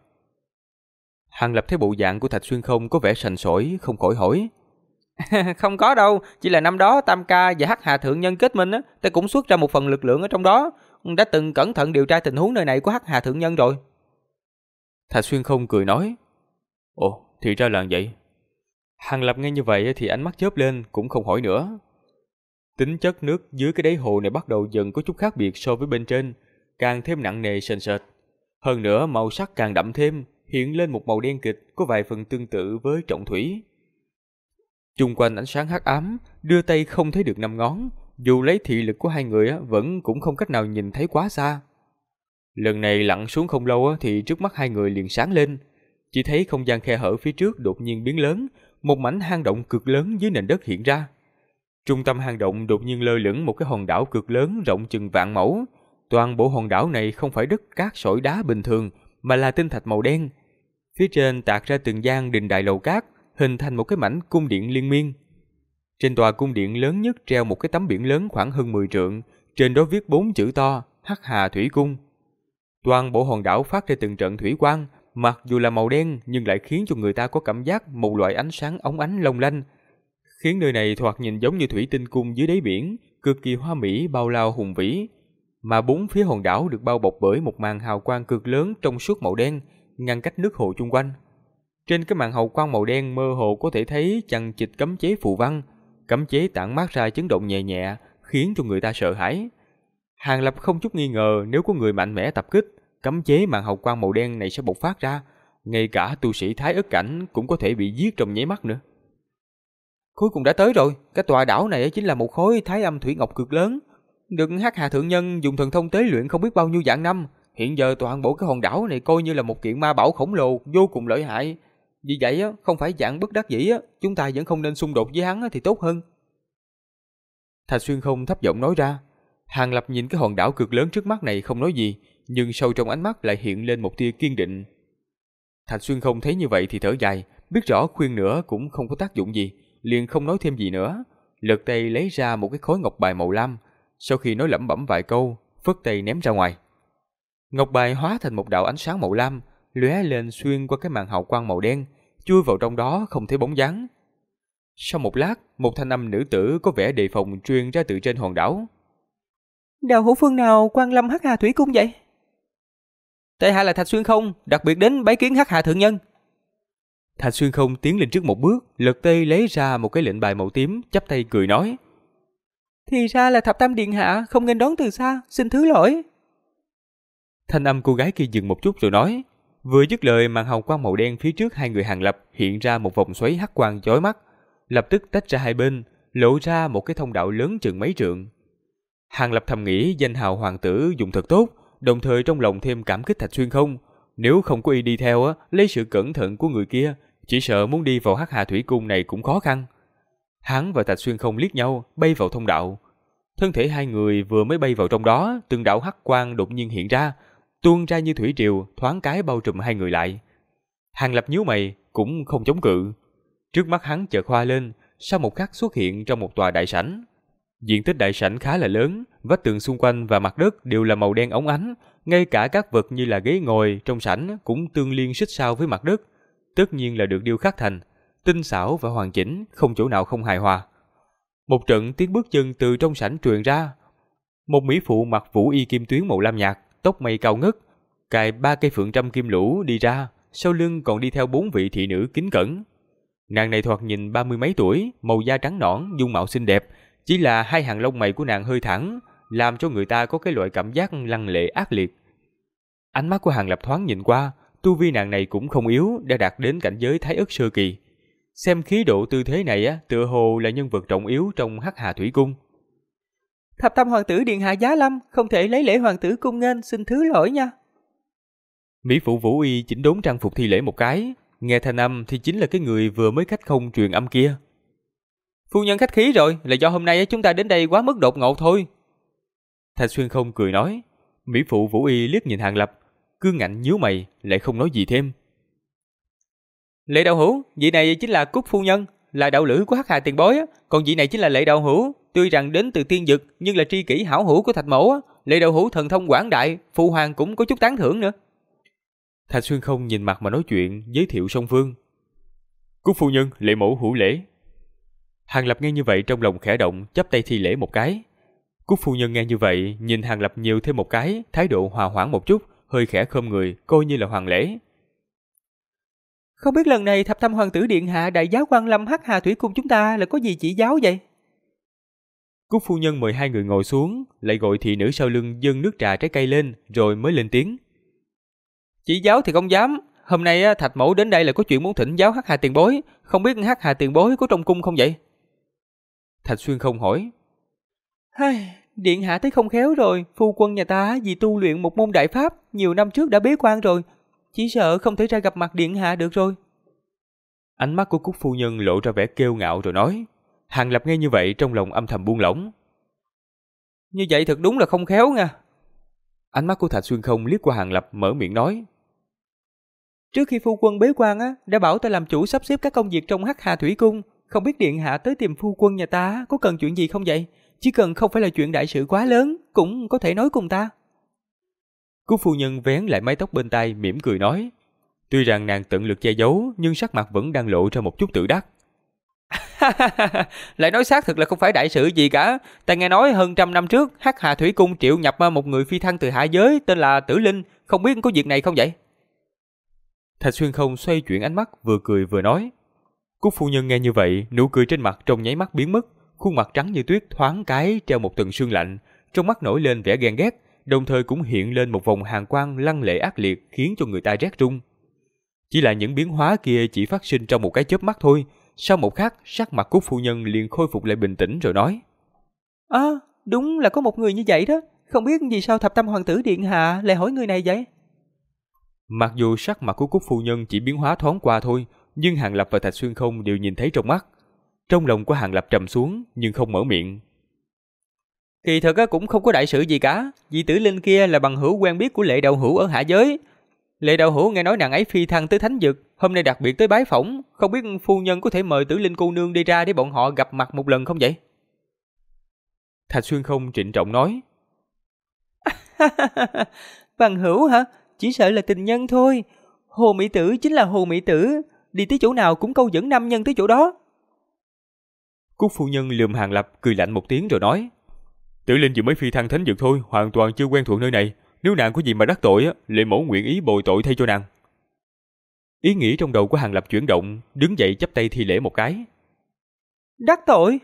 Hàng Lập thấy bộ dạng của Thạch Xuyên Không có vẻ sành sỏi, không khỏi hỏi. Không có đâu, chỉ là năm đó Tam Ca và Hắc Hà thượng nhân kết minh ta cũng xuất ra một phần lực lượng ở trong đó, đã từng cẩn thận điều tra tình huống nơi này của Hắc Hà thượng nhân rồi. Thạch Xuyên Không cười nói. Ồ, thì ra là vậy. Hàng Lập nghe như vậy thì ánh mắt chớp lên, cũng không hỏi nữa. Tính chất nước dưới cái đáy hồ này bắt đầu dần có chút khác biệt so với bên trên, càng thêm nặng nề sền sệt. Hơn nữa màu sắc càng đậm thêm, hiện lên một màu đen kịch có vài phần tương tự với trọng thủy. Chung quanh ánh sáng hắc ám, đưa tay không thấy được 5 ngón, dù lấy thị lực của hai người vẫn cũng không cách nào nhìn thấy quá xa. Lần này lặn xuống không lâu thì trước mắt hai người liền sáng lên, chỉ thấy không gian khe hở phía trước đột nhiên biến lớn, một mảnh hang động cực lớn dưới nền đất hiện ra. Trung tâm hang động đột nhiên lơ lửng một cái hòn đảo cực lớn rộng chừng vạn mẫu. Toàn bộ hòn đảo này không phải đất cát sỏi đá bình thường, mà là tinh thạch màu đen. Phía trên tạc ra từng gian đình đài lầu cát, hình thành một cái mảnh cung điện liên miên. Trên tòa cung điện lớn nhất treo một cái tấm biển lớn khoảng hơn 10 trượng, trên đó viết 4 chữ to: Hắc Hà Thủy Cung. Toàn bộ hòn đảo phát ra từng trận thủy quang, mặc dù là màu đen nhưng lại khiến cho người ta có cảm giác một loại ánh sáng óng ánh long lanh, khiến nơi này thoạt nhìn giống như thủy tinh cung dưới đáy biển, cực kỳ hoa mỹ bao la hùng vĩ. Mà bốn phía hòn đảo được bao bọc bởi một màn hào quang cực lớn trong suốt màu đen, ngăn cách nước hồ chung quanh. Trên cái màn hào quang màu đen mơ hồ có thể thấy chằng chịt cấm chế phù văn, cấm chế tản mát ra chấn động nhẹ nhẹ, khiến cho người ta sợ hãi. Hàng Lập không chút nghi ngờ nếu có người mạnh mẽ tập kích, cấm chế màn hào quang màu đen này sẽ bộc phát ra, ngay cả tu sĩ Thái Ất cảnh cũng có thể bị giết trong nháy mắt nữa. Cuối cùng đã tới rồi, cái tòa đảo này chính là một khối Thái Âm Thủy Ngọc cực lớn. Được Hắc Hà thượng nhân dùng thần thông tế luyện không biết bao nhiêu vạn năm, hiện giờ toàn bộ cái hòn đảo này coi như là một kiện ma bảo khổng lồ vô cùng lợi hại. Vì vậy á, không phải dạng bất đắc dĩ á, chúng ta vẫn không nên xung đột với hắn thì tốt hơn. Thạch Xuyên Không thấp giọng nói ra. Hàng Lập nhìn cái hòn đảo cực lớn trước mắt này không nói gì, nhưng sâu trong ánh mắt lại hiện lên một tia kiên định. Thạch Xuyên Không thấy như vậy thì thở dài, biết rõ khuyên nữa cũng không có tác dụng gì, liền không nói thêm gì nữa, lật tay lấy ra một cái khối ngọc bài màu lam, sau khi nói lẩm bẩm vài câu, phất tay ném ra ngoài. Ngọc bài hóa thành một đạo ánh sáng màu lam, lóe lên xuyên qua cái màn hào quang màu đen, chui vào trong đó không thấy bóng dáng. Sau một lát, một thanh âm nữ tử có vẻ đề phòng truyền ra từ trên hòn đảo. Đạo hữu phương nào quan lâm Hắc Hà thủy cung vậy? Tại hạ là Thạch Xuyên Không, đặc biệt đến bái kiến Hắc Hà thượng nhân. Thạch Xuyên Không tiến lên trước một bước, lật tay lấy ra một cái lệnh bài màu tím, chắp tay cười nói. Thì ra là Thập Tam điện hạ, không nên đón từ xa, xin thứ lỗi. Thanh âm cô gái kia dừng một chút rồi nói. Vừa dứt lời, màn hào quang màu đen phía trước hai người Hàng Lập hiện ra một vòng xoáy hắc quang chói mắt, lập tức tách ra hai bên, lộ ra một cái thông đạo lớn chừng mấy trượng. Hàng Lập thầm nghĩ danh hào hoàng tử dùng thật tốt, đồng thời trong lòng thêm cảm kích Thạch Xuyên Không. Nếu không có y đi theo á, lấy sự cẩn thận của người kia, chỉ sợ muốn đi vào Hắc Hà thủy cung này cũng khó khăn. Hắn và Thạch Xuyên Không liếc nhau, bay vào thông đạo. Thân thể hai người vừa mới bay vào trong đó, từng đạo hắc quang đột nhiên hiện ra, tuôn ra như thủy triều, thoáng cái bao trùm hai người lại. Hàng Lập nhíu mày, cũng không chống cự. Trước mắt hắn chợt hoa lên, sau một khắc xuất hiện trong một tòa đại sảnh. Diện tích đại sảnh khá là lớn, vách tường xung quanh và mặt đất đều là màu đen óng ánh, ngay cả các vật như là ghế ngồi trong sảnh cũng tương liên xích sao với mặt đất, tất nhiên là được điêu khắc thành, tinh xảo và hoàn chỉnh, không chỗ nào không hài hòa. Một trận tiếng bước chân từ trong sảnh truyền ra. Một mỹ phụ mặc vũ y kim tuyến màu lam nhạt, tóc mây cao ngất, cài 3 cây phượng trăm kim lũ đi ra, sau lưng còn đi theo 4 vị thị nữ kính cẩn. Nàng này thoạt nhìn 30 mấy tuổi, màu da trắng nõn, dung mạo xinh đẹp, chỉ là hai hàng lông mày của nàng hơi thẳng, làm cho người ta có cái loại cảm giác lăng lệ ác liệt. Ánh mắt của Hàng Lập thoáng nhìn qua, tu vi nàng này cũng không yếu, đã đạt đến cảnh giới Thái Ức sơ kỳ. Xem khí độ tư thế này á, tựa hồ là nhân vật trọng yếu trong Hắc Hà thủy cung. Thập Tam hoàng tử điện hạ giá lâm, không thể lấy lễ hoàng tử cung nghênh, xin thứ lỗi nha. Mỹ phụ Vũ Y chỉnh đốn trang phục thi lễ một cái, nghe thanh âm thì chính là cái người vừa mới cách không truyền âm kia. Phu nhân khách khí rồi, là do hôm nay chúng ta đến đây quá mức đột ngột thôi. Thạch Xuyên Không cười nói. Mỹ phụ Vũ Y liếc nhìn Hàng Lập, cương ngạnh nhíu mày, lại không nói gì thêm. Lệ đạo hữu, vị này chính là Cúc phu nhân, là đạo lữ của Hắc Hà tiền bối, còn vị này chính là Lệ đạo hữu, tuy rằng đến từ tiên vực nhưng là tri kỷ hảo hữu của Thạch mẫu. Lệ đạo hữu thần thông quảng đại, phụ hoàng cũng có chút tán thưởng nữa. Thạch Xuyên Không nhìn mặt mà nói chuyện, giới thiệu song phương. Cúc phu nhân, Lệ mẫu hữu lễ. Hàng Lập nghe như vậy trong lòng khẽ động, chắp tay thi lễ một cái. Cúc phu nhân nghe như vậy, nhìn Hàng Lập nhiều thêm một cái, thái độ hòa hoãn một chút, hơi khẽ khom người, coi như là hoàng lễ. Không biết lần này Thập Tam hoàng tử điện hạ đại giáo quan lâm Hắc Hà thủy cung chúng ta là có gì chỉ giáo vậy? Cúc phu nhân mời hai người ngồi xuống, lại gọi thị nữ sau lưng dâng nước trà trái cây lên, rồi mới lên tiếng. Chỉ giáo thì không dám, hôm nay Thạch mẫu đến đây là có chuyện muốn thỉnh giáo Hắc Hà tiền bối, không biết Hắc Hà tiền bối có trong cung không vậy? Thạch Xuyên Không hỏi. Điện hạ thấy không khéo rồi, phu quân nhà ta vì tu luyện một môn đại pháp, nhiều năm trước đã bế quan rồi, chỉ sợ không thể ra gặp mặt điện hạ được rồi. Ánh mắt của Cúc phu nhân lộ ra vẻ kiêu ngạo rồi nói. Hàng Lập nghe như vậy trong lòng âm thầm buông lỏng. Như vậy thật đúng là không khéo nha. Ánh mắt của Thạch Xuyên Không liếc qua Hàng Lập, mở miệng nói. Trước khi phu quân bế quan đã bảo ta làm chủ sắp xếp các công việc trong Hắc Hà thủy cung, không biết điện hạ tới tìm phu quân nhà ta có cần chuyện gì không vậy? Chỉ cần không phải là chuyện đại sự quá lớn, cũng có thể nói cùng ta. Cúc phu nhân vén lại mái tóc bên tai, mỉm cười nói. Tuy rằng nàng tận lực che giấu, nhưng sắc mặt vẫn đang lộ ra một chút tự đắc. Lại nói xác thực là không phải đại sự gì cả. Ta nghe nói hơn 100 năm trước, Hắc Hà thủy cung triệu nhập một người phi thăng từ hạ giới tên là Tử Linh, không biết có việc này không vậy? Thạch Xuyên Không xoay chuyển ánh mắt, vừa cười vừa nói. Cúc phu nhân nghe như vậy, nụ cười trên mặt trong nháy mắt biến mất, khuôn mặt trắng như tuyết thoáng cái treo một tầng sương lạnh, trong mắt nổi lên vẻ ghen ghét, đồng thời cũng hiện lên một vòng hàn quang lăng lệ ác liệt khiến cho người ta rét run. Chỉ là những biến hóa kia chỉ phát sinh trong một cái chớp mắt thôi, sau một khắc sắc mặt Cúc phu nhân liền khôi phục lại bình tĩnh rồi nói: đúng là có một người như vậy đó. Không biết vì sao Thập Tam Hoàng tử điện hạ lại hỏi người này vậy? Mặc dù sắc mặt của Cúc phu nhân chỉ biến hóa thoáng qua thôi, nhưng Hàng Lập và Thạch Xuyên Không đều nhìn thấy trong mắt. Trong lòng của Hàng Lập trầm xuống nhưng không mở miệng. Kỳ thực cũng không có đại sự gì cả. Vị Tử Linh kia là bằng hữu quen biết của Lệ Đạo Hữu ở hạ giới. Lệ Đạo Hữu nghe nói nàng ấy phi thăng tới thánh vực, hôm nay đặc biệt tới bái phỏng, không biết phu nhân có thể mời Tử Linh cô nương đi ra để bọn họ gặp mặt một lần không vậy? Thạch Xuyên Không trịnh trọng nói. Bằng hữu hả? Chỉ sợ là tình nhân thôi. Hồ Mỹ Tử chính là Hồ Mỹ Tử, đi tới chỗ nào cũng câu dẫn nam nhân tới chỗ đó. Cúc phu nhân lườm Hàng Lập cười lạnh một tiếng rồi nói. Tử Linh vừa mới phi thăng thánh vực thôi, hoàn toàn chưa quen thuộc nơi này. Nếu nàng có gì mà đắc tội, Lệ mẫu nguyện ý bồi tội thay cho nàng. Ý nghĩ trong đầu của Hàng Lập chuyển động, đứng dậy chắp tay thi lễ một cái. Đắc tội?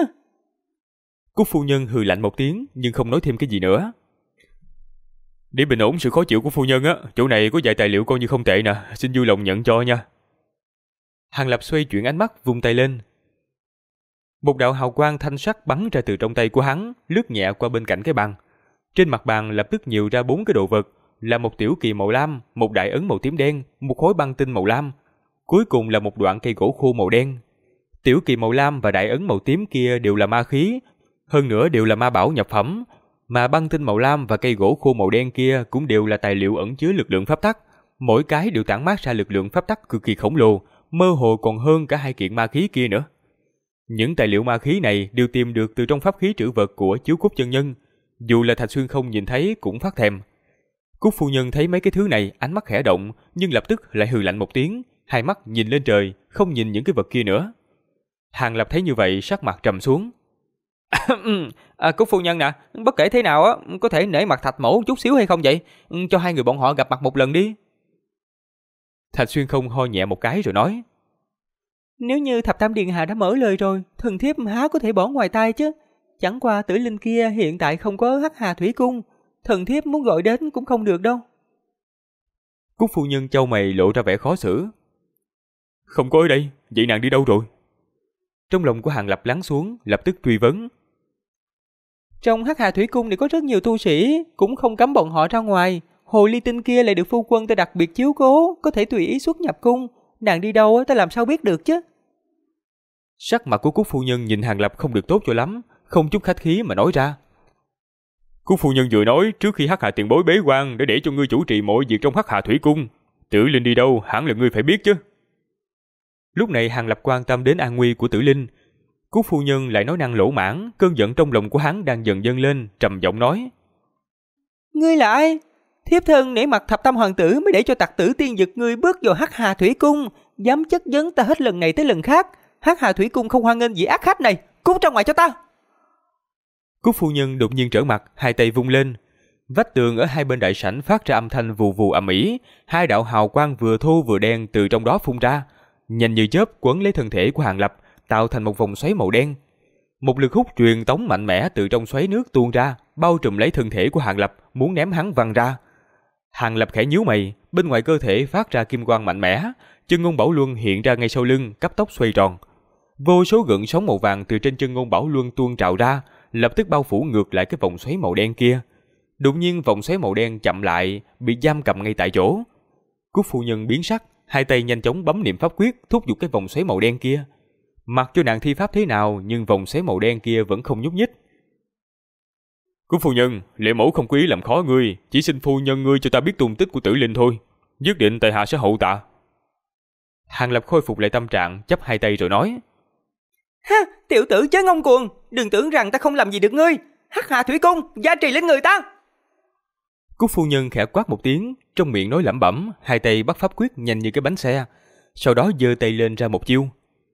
Cúc phu nhân hừ lạnh một tiếng nhưng không nói thêm cái gì nữa. Để bình ổn sự khó chịu của phu nhân chỗ này có vài tài liệu coi như không tệ nè, xin vui lòng nhận cho nha. Hàng Lập xoay chuyển ánh mắt, vung tay lên. Một đạo hào quang thanh sắc bắn ra từ trong tay của hắn, lướt nhẹ qua bên cạnh cái bàn. Trên mặt bàn lập tức nhiều ra 4 cái đồ vật, là một tiểu kỳ màu lam, một đại ấn màu tím đen, một khối băng tinh màu lam, cuối cùng là một đoạn cây gỗ khô màu đen. Tiểu kỳ màu lam và đại ấn màu tím kia đều là ma khí, hơn nữa đều là ma bảo nhập phẩm, mà băng tinh màu lam và cây gỗ khô màu đen kia cũng đều là tài liệu ẩn chứa lực lượng pháp tắc, mỗi cái đều tản mát ra lực lượng pháp tắc cực kỳ khổng lồ, mơ hồ còn hơn cả 2 kiện ma khí kia nữa. Những tài liệu ma khí này đều tìm được từ trong pháp khí trữ vật của Chiếu Cốt chân nhân, dù là Thạch Xuyên Không nhìn thấy cũng phát thèm. Cúc phu nhân thấy mấy cái thứ này, ánh mắt khẽ động, nhưng lập tức lại hừ lạnh một tiếng, hai mắt nhìn lên trời, không nhìn những cái vật kia nữa. Hàng Lập thấy như vậy, sắc mặt trầm xuống. Cúc phu nhân nè, bất kể thế nào có thể nể mặt Thạch mẫu chút xíu hay không vậy? Cho hai người bọn họ gặp mặt một lần đi. Thạch Xuyên Không ho nhẹ một cái rồi nói. Nếu như Thập Tam điện hạ đã mở lời rồi, thần thiếp há có thể bỏ ngoài tai chứ. Chẳng qua Tử Linh kia hiện tại không có Hắc Hà Thủy Cung, thần thiếp muốn gọi đến cũng không được đâu. Cúc phu nhân chau mày lộ ra vẻ khó xử. Không có ở đây, vậy nàng đi đâu rồi? Trong lòng của Hàng Lập lắng xuống, lập tức truy vấn. Trong Hắc Hà Thủy Cung này có rất nhiều tu sĩ, cũng không cấm bọn họ ra ngoài. Hồ ly tinh kia lại được phu quân ta đặc biệt chiếu cố, có thể tùy ý xuất nhập cung. Nàng đi đâu ta làm sao biết được chứ? Sắc mặt của Cúc phu nhân nhìn Hàng Lập không được tốt cho lắm, không chút khách khí mà nói ra. Cúc phu nhân vừa nói trước khi Hắc Hà tiền bối bế quan để cho ngươi chủ trì mọi việc trong Hắc Hà Thủy Cung. Tử Linh đi đâu hẳn là ngươi phải biết chứ. Lúc này Hàng Lập quan tâm đến an nguy của Tử Linh. Cúc phu nhân lại nói năng lỗ mãn, cơn giận trong lòng của hắn đang dần dâng lên, trầm giọng nói. Ngươi là ai? Thiếp thân nể mặt Thập Tam Hoàng tử mới để cho tặc tử tiên dực ngươi bước vào Hắc Hà Thủy Cung, dám chất vấn ta hết lần này tới lần khác. Hắc Hà Thủy Cung không hoan nghênh vị ác khách này, cút ra ngoài cho ta. Cúc phu nhân đột nhiên trở mặt, hai tay vung lên. Vách tường ở hai bên đại sảnh phát ra âm thanh vù vù ầm ĩ, hai đạo hào quang vừa thô vừa đen từ trong đó phun ra, nhanh như chớp quấn lấy thân thể của Hàng Lập, tạo thành một vòng xoáy màu đen. Một lực hút truyền tống mạnh mẽ từ trong xoáy nước tuôn ra, bao trùm lấy thân thể của Hàng Lập, muốn ném hắn văng ra. Hàng Lập khẽ nhíu mày, bên ngoài cơ thể phát ra kim quang mạnh mẽ, chân ngôn bảo luân hiện ra ngay sau lưng, cấp tốc xoay tròn. Vô số gợn sóng màu vàng từ trên chân ngôn bảo luân tuôn trào ra, lập tức bao phủ ngược lại cái vòng xoáy màu đen kia. Đột nhiên vòng xoáy màu đen chậm lại, bị giam cầm ngay tại chỗ. Cúc phu nhân biến sắc, hai tay nhanh chóng bấm niệm pháp quyết thúc giục cái vòng xoáy màu đen kia. Mặc cho nàng thi pháp thế nào, nhưng vòng xoáy màu đen kia vẫn không nhúc nhích. Cúc phu nhân, Lệ mẫu không có ý làm khó ngươi, chỉ xin phu nhân ngươi cho ta biết tung tích của Tử Linh thôi, nhất định tại hạ sẽ hậu tạ. Hàng Lập khôi phục lại tâm trạng, chắp hai tay rồi nói. Ha, tiểu tử chớ ngông cuồng, đừng tưởng rằng ta không làm gì được ngươi. Hắc Hà Thủy Cung gia trì lên người ta. Cúc phu nhân khẽ quát một tiếng, trong miệng nói lẩm bẩm, hai tay bắt pháp quyết nhanh như cái bánh xe, sau đó giơ tay lên ra một chiêu.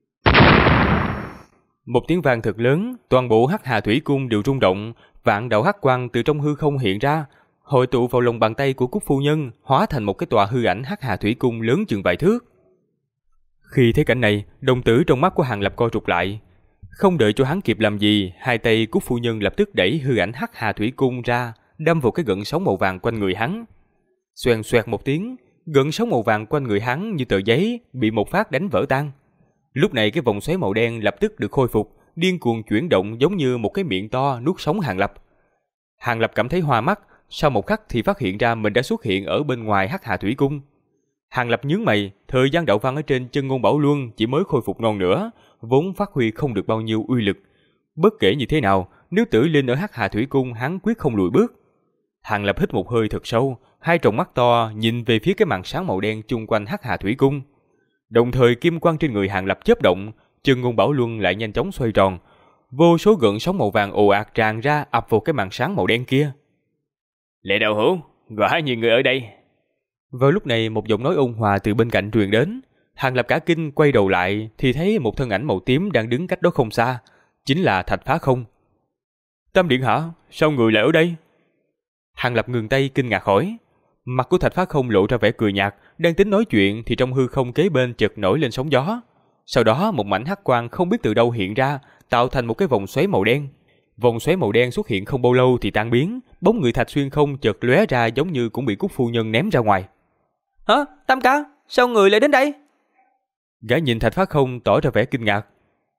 Một tiếng vang thật lớn, toàn bộ Hắc Hà Thủy Cung đều rung động, vạn đạo hắc quang từ trong hư không hiện ra, hội tụ vào lòng bàn tay của Cúc phu nhân, hóa thành một cái tòa hư ảnh Hắc Hà Thủy Cung lớn chừng vài thước. Khi thấy cảnh này, đồng tử trong mắt của Hàng Lập co rụt lại. Không đợi cho hắn kịp làm gì, hai tay Cúc phu nhân lập tức đẩy hư ảnh Hắc Hà Thủy Cung ra, đâm vào cái gợn sóng màu vàng quanh người hắn. Xoèn xoẹt một tiếng, gợn sóng màu vàng quanh người hắn như tờ giấy bị một phát đánh vỡ tan. Lúc này cái vòng xoáy màu đen lập tức được khôi phục, điên cuồng chuyển động giống như một cái miệng to nuốt sống Hàng Lập. Hàng Lập cảm thấy hoa mắt, sau một khắc thì phát hiện ra mình đã xuất hiện ở bên ngoài Hắc Hà Thủy Cung. Hàng Lập nhướng mày, thời gian đạo văn ở trên chân ngôn bảo luân chỉ mới khôi phục non nữa, vốn phát huy không được bao nhiêu uy lực. Bất kể như thế nào, nếu Tử Linh ở Hắc Hà Thủy Cung hắn quyết không lùi bước. Hàng Lập hít một hơi thật sâu, hai tròng mắt to nhìn về phía cái màn sáng màu đen chung quanh Hắc Hà Thủy Cung. Đồng thời kim quang trên người Hàng Lập chớp động, chân ngôn bảo luân lại nhanh chóng xoay tròn. Vô số gợn sóng màu vàng ồ ạt tràn ra ập vào cái màn sáng màu đen kia. Lệ đạo hữu, quả nhiều người ở đây. Vào lúc này một giọng nói ôn hòa từ bên cạnh truyền đến. Hàng Lập cả kinh quay đầu lại thì thấy một thân ảnh màu tím đang đứng cách đó không xa, chính là Thạch Phá Không. Tam điện hạ, sao người lại ở đây? Hàng Lập ngừng tay kinh ngạc hỏi. Mặt của Thạch Phá Không lộ ra vẻ cười nhạt, đang tính nói chuyện thì trong hư không kế bên chợt nổi lên sóng gió. Sau đó một mảnh hắc quang không biết từ đâu hiện ra, tạo thành một cái vòng xoáy màu đen. Vòng xoáy màu đen xuất hiện không bao lâu thì tan biến, bóng người Thạch Xuyên Không chợt lóe ra giống như cũng bị Cúc phu nhân ném ra ngoài. Hả? Tam ca, sao người lại đến đây? Gã nhìn Thạch Phá Không tỏ ra vẻ kinh ngạc.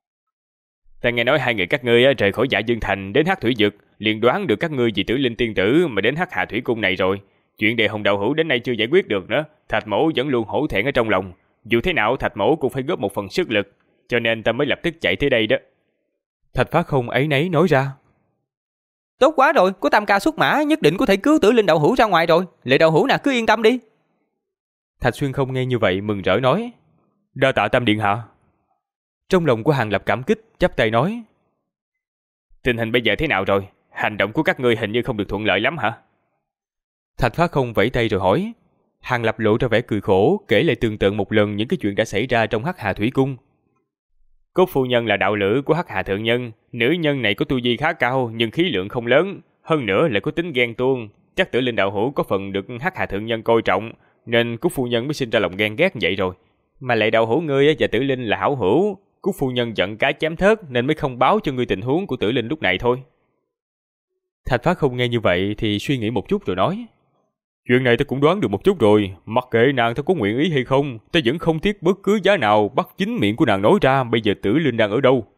Ta nghe nói hai người các ngươi rời khỏi Dạ Dương Thành đến Hắc Thủy Vực, liền đoán được các ngươi vì Tử Linh tiên tử mà đến Hắc Hà Thủy Cung này rồi. Chuyện Đề Hồng đạo hữu đến nay chưa giải quyết được nữa, Thạch mẫu vẫn luôn hổ thẹn ở trong lòng. Dù thế nào Thạch mẫu cũng phải góp một phần sức lực, cho nên ta mới lập tức chạy tới đây đó. Thạch Phá Không áy náy nói ra. Tốt quá rồi, có Tam ca xuất mã nhất định có thể cứu Tử Linh đạo hữu ra ngoài rồi. Lệ đạo hữu nào cứ yên tâm đi. Thạch Xuyên Không nghe như vậy mừng rỡ nói. Đa tạ Tam điện hạ. Trong lòng của Hàng Lập cảm kích, chắp tay nói. Tình hình bây giờ thế nào rồi? Hành động của các ngươi hình như không được thuận lợi lắm hả? Thạch Phá Không vẫy tay rồi hỏi. Hàng Lập lộ ra vẻ cười khổ, kể lại tường tận một lần những cái chuyện đã xảy ra trong Hắc Hà Thủy Cung. Cốt phu nhân là đạo lữ của Hắc Hà thượng nhân, nữ nhân này có tu vi khá cao nhưng khí lượng không lớn, hơn nữa lại có tính ghen tuông, chắc Tử Linh đạo hữu có phần được Hắc Hà thượng nhân coi trọng, nên Cốt phu nhân mới sinh ra lòng ghen ghét vậy rồi. Mà Lệ đạo hữu ngươi và Tử Linh là hảo hữu, Cốt phu nhân giận cá chém thớt nên mới không báo cho ngươi tình huống của Tử Linh lúc này thôi. Thạch Phá Không nghe như vậy thì suy nghĩ một chút rồi nói. Chuyện này ta cũng đoán được một chút rồi, mặc kệ nàng ta có nguyện ý hay không, ta vẫn không tiếc bất cứ giá nào bắt chính miệng của nàng nói ra bây giờ Tử Linh đang ở đâu.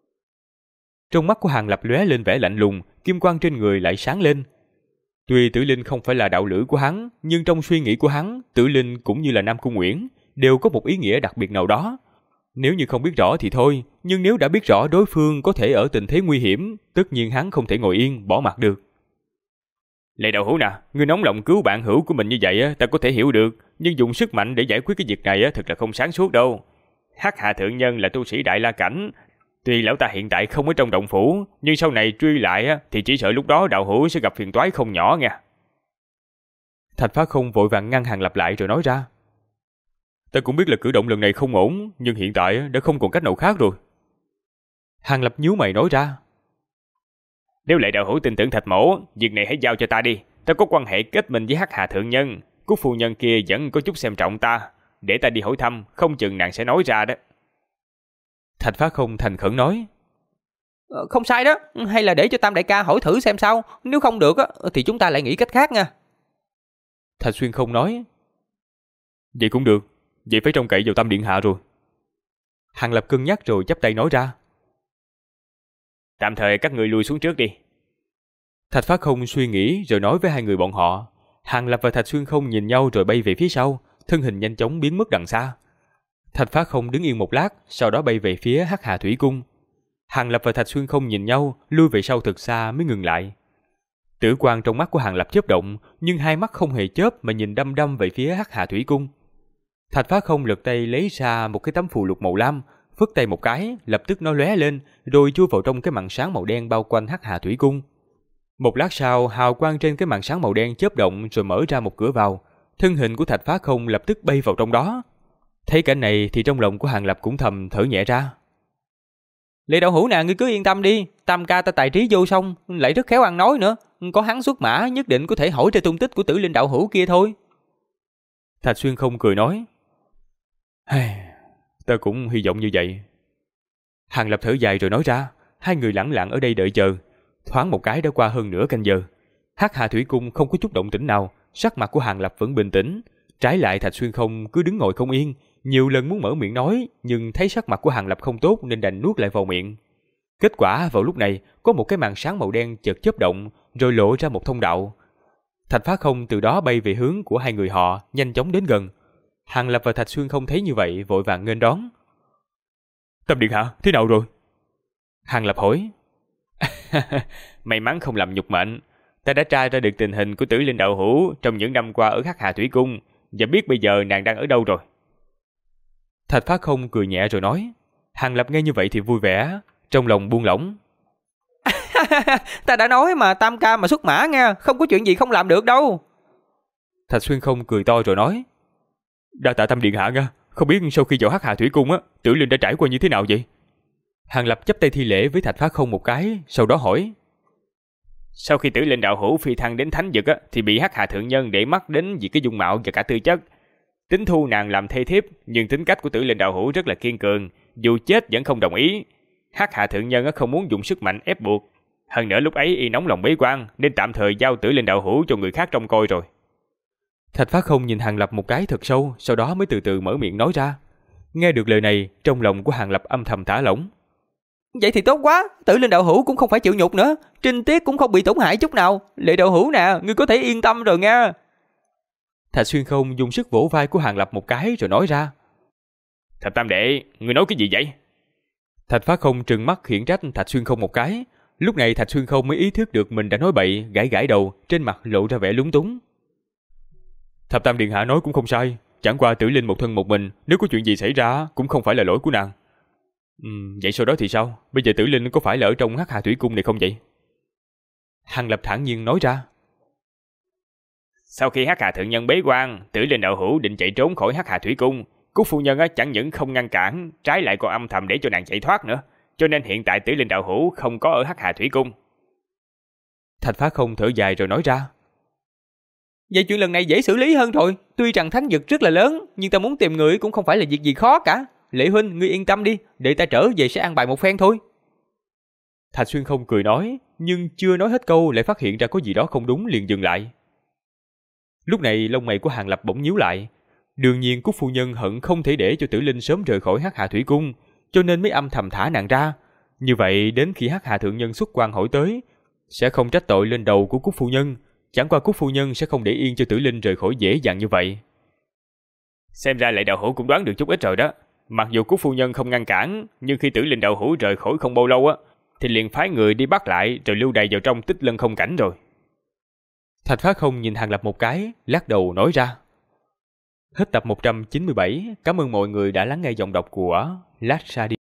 Trong mắt của Hàng Lập lóe lên vẻ lạnh lùng, kim quang trên người lại sáng lên. Tuy Tử Linh không phải là đạo lữ của hắn, nhưng trong suy nghĩ của hắn, Tử Linh cũng như là Nam Cung Uyển đều có một ý nghĩa đặc biệt nào đó. Nếu như không biết rõ thì thôi, nhưng nếu đã biết rõ đối phương có thể ở tình thế nguy hiểm, tất nhiên hắn không thể ngồi yên bỏ mặc được. Lệ đạo hữu nè, ngươi nóng lòng cứu bạn hữu của mình như vậy ta có thể hiểu được, nhưng dùng sức mạnh để giải quyết cái việc này thật là không sáng suốt đâu. Hắc Hà thượng nhân là tu sĩ Đại La cảnh, tuy lão ta hiện tại không ở trong động phủ, nhưng sau này truy lại thì chỉ sợ lúc đó đạo hữu sẽ gặp phiền toái không nhỏ nha. Thạch Phá Không vội vàng ngăn Hàng Lập lại rồi nói ra. Ta cũng biết là cử động lần này không ổn, nhưng hiện tại đã không còn cách nào khác rồi. Hàng Lập nhíu mày nói ra. Nếu Lệ đạo hữu tin tưởng Thạch mẫu, việc này hãy giao cho ta đi. Ta có quan hệ kết minh với Hắc Hà thượng nhân, Cúc phu nhân kia vẫn có chút xem trọng ta, để ta đi hỏi thăm, không chừng nàng sẽ nói ra đó. Thạch Phá Không thành khẩn nói. Không sai đó, hay là để cho Tam đại ca hỏi thử xem sao, nếu không được thì chúng ta lại nghĩ cách khác nha. Thạch Xuyên Không nói. Vậy cũng được, vậy phải trông cậy vào Tam điện hạ rồi. Hàng Lập cân nhắc rồi chắp tay nói ra. Tạm thời các người lui xuống trước đi. Thạch Phá Không suy nghĩ rồi nói với hai người bọn họ. Hàng Lập và Thạch Xuyên Không nhìn nhau rồi bay về phía sau, thân hình nhanh chóng biến mất đằng xa. Thạch Phá Không đứng yên một lát, sau đó bay về phía Hắc Hà Thủy Cung. Hàng Lập và Thạch Xuyên Không nhìn nhau, lui về sau thật xa mới ngừng lại. Tử quang trong mắt của Hàng Lập chớp động, nhưng hai mắt không hề chớp mà nhìn đăm đăm về phía Hắc Hà Thủy Cung. Thạch Phá Không lật tay lấy ra một cái tấm phù lục màu lam, phất tay một cái, lập tức nó lóe lên, rồi chui vào trong cái màn sáng màu đen bao quanh Hắc Hà Thủy Cung. Một lát sau, hào quang trên cái màn sáng màu đen chớp động rồi mở ra một cửa vào, thân hình của Thạch Phá Không lập tức bay vào trong đó. Thấy cảnh này thì trong lòng của Hàng Lập cũng thầm thở nhẹ ra. Lệ đạo hữu nè, ngươi cứ yên tâm đi, Tam ca ta tài trí vô song, lại rất khéo ăn nói nữa, có hắn xuất mã nhất định có thể hỏi ra tung tích của Tử Linh đạo hữu kia thôi. Thạch Xuyên Không cười nói. Ta cũng hy vọng như vậy. Hàng Lập thở dài rồi nói ra. Hai người lẳng lặng ở đây đợi chờ. Thoáng một cái đã qua hơn nửa canh giờ. Hắc Hà Thủy Cung không có chút động tĩnh nào, sắc mặt của Hàng Lập vẫn bình tĩnh. Trái lại Thạch Xuyên Không cứ đứng ngồi không yên, nhiều lần muốn mở miệng nói, nhưng thấy sắc mặt của Hàng Lập không tốt nên đành nuốt lại vào miệng. Kết quả vào lúc này, có một cái màn sáng màu đen chợt chớp động, rồi lộ ra một thông đạo. Thạch Phá Không từ đó bay về hướng của hai người họ, nhanh chóng đến gần. Hàng Lập và Thạch Xuyên không thấy như vậy, vội vàng nghênh đón. Tâm điện hạ, thế nào rồi? Hàng Lập hỏi. May mắn không làm nhục mệnh. Ta đã tra ra được tình hình của Tử Linh đạo hữu trong những năm qua ở Hắc Hà Thủy Cung, và biết bây giờ nàng đang ở đâu rồi. Thạch Phá Không cười nhẹ rồi nói. Hàng Lập nghe như vậy thì vui vẻ, trong lòng buông lỏng. Ta đã nói mà, tam ca mà xuất mã nghe, không có chuyện gì không làm được đâu. Thạch Xuyên Không cười to rồi nói. Đa tạ Tâm điện hạ nha, không biết sau khi vào Hắc Hà Thủy Cung á, Tử Linh đã trải qua như thế nào vậy? Hàng Lập chắp tay thi lễ với Thạch Phá Không một cái, sau đó hỏi. Sau khi Tử Linh đạo hữu phi thăng đến thánh vực á, thì bị Hắc Hà thượng nhân để mắt đến vì cái dung mạo và cả tư chất. Tính thu nàng làm thê thiếp, nhưng tính cách của Tử Linh đạo hữu rất là kiên cường, dù chết vẫn không đồng ý. Hắc Hà thượng nhân không muốn dùng sức mạnh ép buộc. Hơn nữa lúc ấy y nóng lòng bế quan, nên tạm thời giao Tử Linh đạo hữu cho người khác trông coi rồi. Thạch Phá Không nhìn Hàng Lập một cái thật sâu, sau đó mới từ từ mở miệng nói ra. Nghe được lời này, trong lòng của Hàng Lập âm thầm thả lỏng. Vậy thì tốt quá, Tử Linh đạo hữu cũng không phải chịu nhục nữa, trinh tiết cũng không bị tổn hại chút nào. Lệ đạo hữu nè, ngươi có thể yên tâm rồi nha. Thạch Xuyên Không dùng sức vỗ vai của Hàng Lập một cái rồi nói ra. Thạch tam đệ, ngươi nói cái gì vậy? Thạch Phá Không trừng mắt khiển trách Thạch Xuyên Không một cái. Lúc này Thạch Xuyên Không mới ý thức được mình đã nói bậy, gãi gãi đầu, trên mặt lộ ra vẻ lúng túng. Thập tam điện hạ nói cũng không sai, chẳng qua Tử Linh một thân một mình, nếu có chuyện gì xảy ra cũng không phải là lỗi của nàng. Vậy sau đó thì sao? Bây giờ Tử Linh có phải là ở trong Hắc Hà Thủy Cung này không vậy? Hàng Lập thản nhiên nói ra. Sau khi Hắc Hà thượng nhân bế quan, Tử Linh đạo hữu định chạy trốn khỏi Hắc Hà Thủy Cung. Cúc phu nhân chẳng những không ngăn cản, trái lại còn âm thầm để cho nàng chạy thoát nữa. Cho nên hiện tại Tử Linh đạo hữu không có ở Hắc Hà Thủy Cung. Thạch Phá Không thở dài rồi nói ra. Vậy chuyện lần này dễ xử lý hơn rồi. Tuy rằng thánh vực rất là lớn, nhưng ta muốn tìm người cũng không phải là việc gì khó cả. Lệ huynh, ngươi yên tâm đi, để ta trở về sẽ an bài một phen thôi. Thạch Xuyên Không cười nói, nhưng chưa nói hết câu lại phát hiện ra có gì đó không đúng liền dừng lại. Lúc này lông mày của Hàng Lập bỗng nhíu lại. Đương nhiên Cúc phu nhân hận không thể để cho Tử Linh sớm rời khỏi Hắc Hà Thủy Cung, cho nên mới âm thầm thả nàng ra. Như vậy đến khi Hắc Hà thượng nhân xuất quan hỏi tới, sẽ không trách tội lên đầu của Cúc phu nhân. Chẳng qua Cúc phu nhân sẽ không để yên cho Tử Linh rời khỏi dễ dàng như vậy. Xem ra Lệ đạo hữu cũng đoán được chút ít rồi đó. Mặc dù Cúc phu nhân không ngăn cản, nhưng khi Tử Linh đạo hữu rời khỏi không bao lâu thì liền phái người đi bắt lại rồi lưu đày vào trong Tích Lân không cảnh rồi. Thạch Phá Không nhìn Hàng Lập một cái, lắc đầu nói ra. Hết tập 197, cảm ơn mọi người đã lắng nghe giọng đọc của Lát Sa Đi.